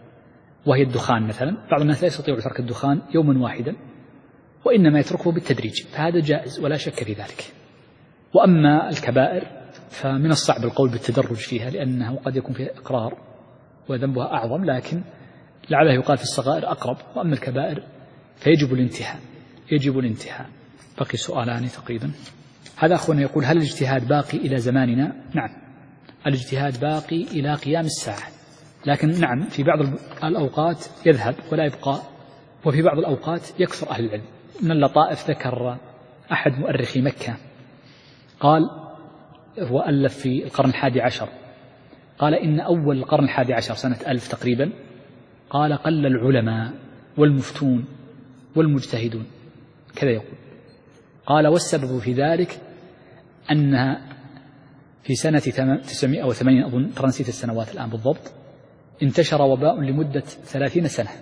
وهي الدخان مثلا. بعض الناس لا يستطيع ترك الدخان يوما واحدا، وإنما يتركه بالتدريج، فهذا جائز ولا شك في ذلك. وأما الكبائر فمن الصعب القول بالتدرج فيها، لأنه قد يكون فيها إقرار وذنبها أعظم، لكن لعله يقال في الصغائر أقرب. وأما الكبائر فيجب الانتهاء، يجب الانتهاء. بقي سؤالان تقريبا. هذا أخونا يقول: هل الاجتهاد باقي إلى زماننا؟ نعم، الاجتهاد باقي إلى قيام الساعة، لكن نعم في بعض الأوقات يذهب ولا يبقى، وفي بعض الأوقات يكثر أهل العلم. من اللطائف ذكر أحد مؤرخي مكة قال، هو ألف في القرن الحادي عشر، قال: إن أول القرن الحادي عشر سنة ألف تقريبا، قال: قل العلماء والمفتون والمجتهدون، كذا يقول. قال: والسبب في ذلك أن في سنة تسعمائة وثمانين أظن، ترى نسيت السنوات الآن بالضبط، انتشر وباء لمدة ثلاثين سنة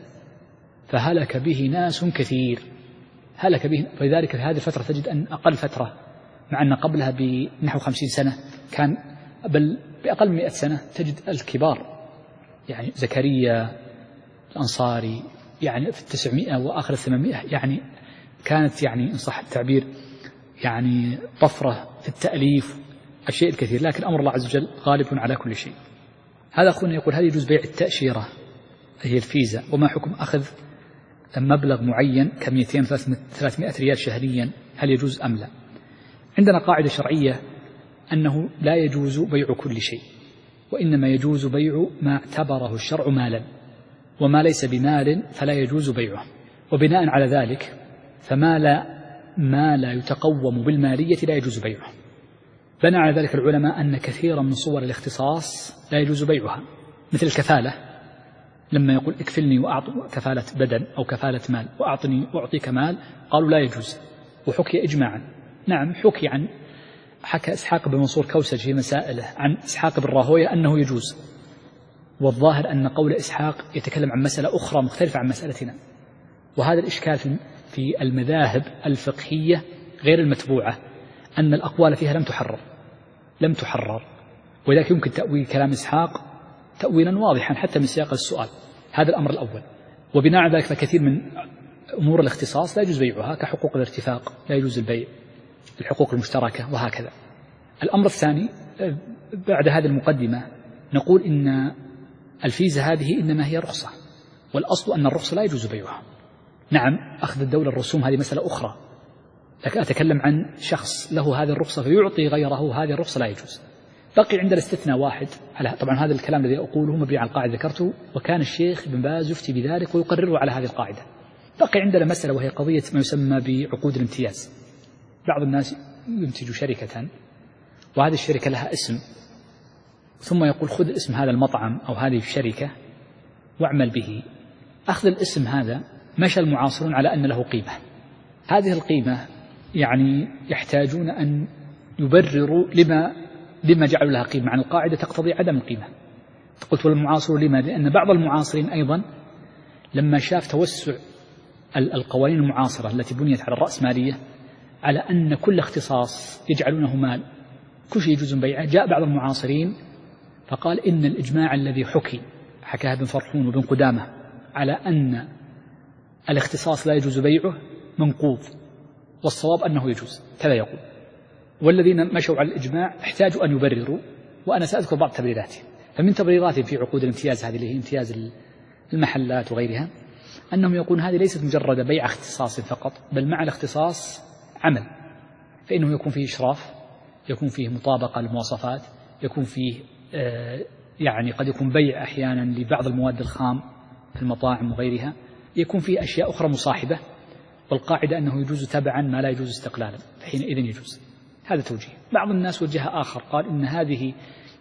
فهلك به ناس كثير، هلك به. فلذلك في هذه الفترة تجد أن أقل فترة، مع أن قبلها بنحو خمسين سنة كان، بل بأقل من مئة سنة تجد الكبار، يعني زكريا الأنصاري يعني في التسعمائة وآخر الثمانمائة، يعني كانت يعني إن صح التعبير يعني طفرة في التأليف، الشيء الكثير. لكن أمر الله عز وجل غالب على كل شيء. هذا أخونا يقول: هل يجوز بيع التأشيرة هي الفيزا؟ وما حكم أخذ مبلغ معين كمئتين ثلاثمائة ريال شهريا، هل يجوز أم لا؟ عندنا قاعدة شرعية أنه لا يجوز بيع كل شيء، وإنما يجوز بيع ما اعتبره الشرع مالا، وما ليس بمال فلا يجوز بيعه. وبناء على ذلك فما لا ما لا يتقوم بالمالية لا يجوز بيعه. بنى على ذلك العلماء أن كثيرا من صور الاختصاص لا يجوز بيعها، مثل الكفالة، لما يقول اكفلني وأعطي كفالة بدن أو كفالة مال وأعطني وأعطيك مال، قالوا لا يجوز، وحكي إجماعا. نعم، حكي عن حكى إسحاق بن منصور كوسج في مسائله عن إسحاق بن راهوية أنه يجوز، والظاهر أن قول إسحاق يتكلم عن مسألة أخرى مختلفة عن مسألتنا. وهذا الإشكال في المذاهب الفقهية غير المتبوعة، أن الأقوال فيها لم تحرر لم تحرر ولكن يمكن تأويل كلام إسحاق تأويلا واضحا حتى من سياق السؤال. هذا الأمر الأول. وبناء على ذلك فكثير من أمور الاختصاص لا يجوز بيعها، كحقوق الارتفاق لا يجوز البيع، الحقوق المشتركة وهكذا. الأمر الثاني بعد هذه المقدمة نقول إن الفيزا هذه إنما هي رخصة، والأصل أن الرخصة لا يجوز بيعها. نعم، أخذ الدولة الرسوم هذه مسألة أخرى، لكن أتكلم عن شخص له هذه الرخصة فيعطي غيره هذه الرخصة لا يجوز. بقي عند الاستثناء واحد، على طبعا هذا الكلام الذي أقوله مبني على القاعدة ذكرته، وكان الشيخ ابن باز يفتي بذلك ويقرره على هذه القاعدة. بقي عندنا مسألة وهي قضية ما يسمى بعقود الامتياز. بعض الناس ينتج شركة وهذه الشركة لها اسم، ثم يقول خذ اسم هذا المطعم أو هذه الشركة واعمل به. أخذ الاسم هذا مشى المعاصرون على أن له قيمة، هذه القيمة يعني يحتاجون أن يبرروا لما لما جعلوا لها قيمة، عن القاعدة تقتضي عدم القيمة. قلت والمعاصرون لما؟ لأن بعض المعاصرين أيضا لما شاف توسع القوانين المعاصرة التي بنيت على الرأسمالية على أن كل اختصاص يجعلونه مال، كل شيء يجوز بيعه، جاء بعض المعاصرين فقال إن الإجماع الذي حكي حكاها ابن فرحون وابن قدامة على أن الاختصاص لا يجوز بيعه منقوض، والصواب أنه يجوز، كذا يقول. والذين مشوا على الإجماع احتاجوا أن يبرروا، وأنا سأذكر بعض تبريراتهم. فمن تبريراتهم في عقود الامتياز هذه اللي هي امتياز المحلات وغيرها أنهم يقولون هذه ليست مجرد بيع اختصاص فقط، بل مع الاختصاص عمل، فإنه يكون فيه إشراف، يكون فيه مطابقة للمواصفات، يكون فيه آه يعني قد يكون بيع أحيانا لبعض المواد الخام في المطاعم وغيرها، يكون فيه أشياء أخرى مصاحبة، والقاعدة أنه يجوز تبعا ما لا يجوز استقلالا، فحينئذ يجوز. هذا توجيه. بعض الناس وجه آخر قال إن هذه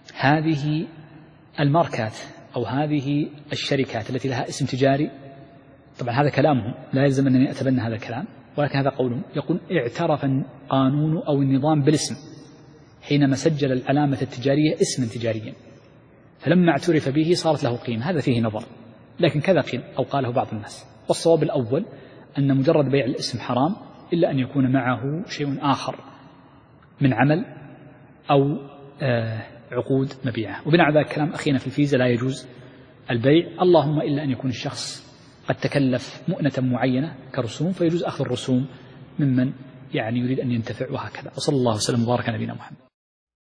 هذه الماركات أو هذه الشركات التي لها اسم تجاري، طبعا هذا كلامهم لا يلزم أنني أتبنى هذا الكلام، ولكن هذا قول. يقول اعترف القانون أو النظام بالاسم حينما سجل العلامة التجارية اسما تجاريا، فلما اعترف به صارت له قيمة. هذا فيه نظر، لكن كذا قيل أو قاله بعض الناس. والصواب الأول أن مجرد بيع الاسم حرام إلا أن يكون معه شيء آخر من عمل أو آه عقود مبيعة. وبناء على ذلك كلام أخينا في الفيزا لا يجوز البيع، اللهم إلا أن يكون الشخص قد تكلف مؤنة معينة كرسوم، فيجوز أخذ الرسوم ممن يعني يريد أن ينتفع وهكذا. وصلى الله وسلم وبارك على نبينا محمد.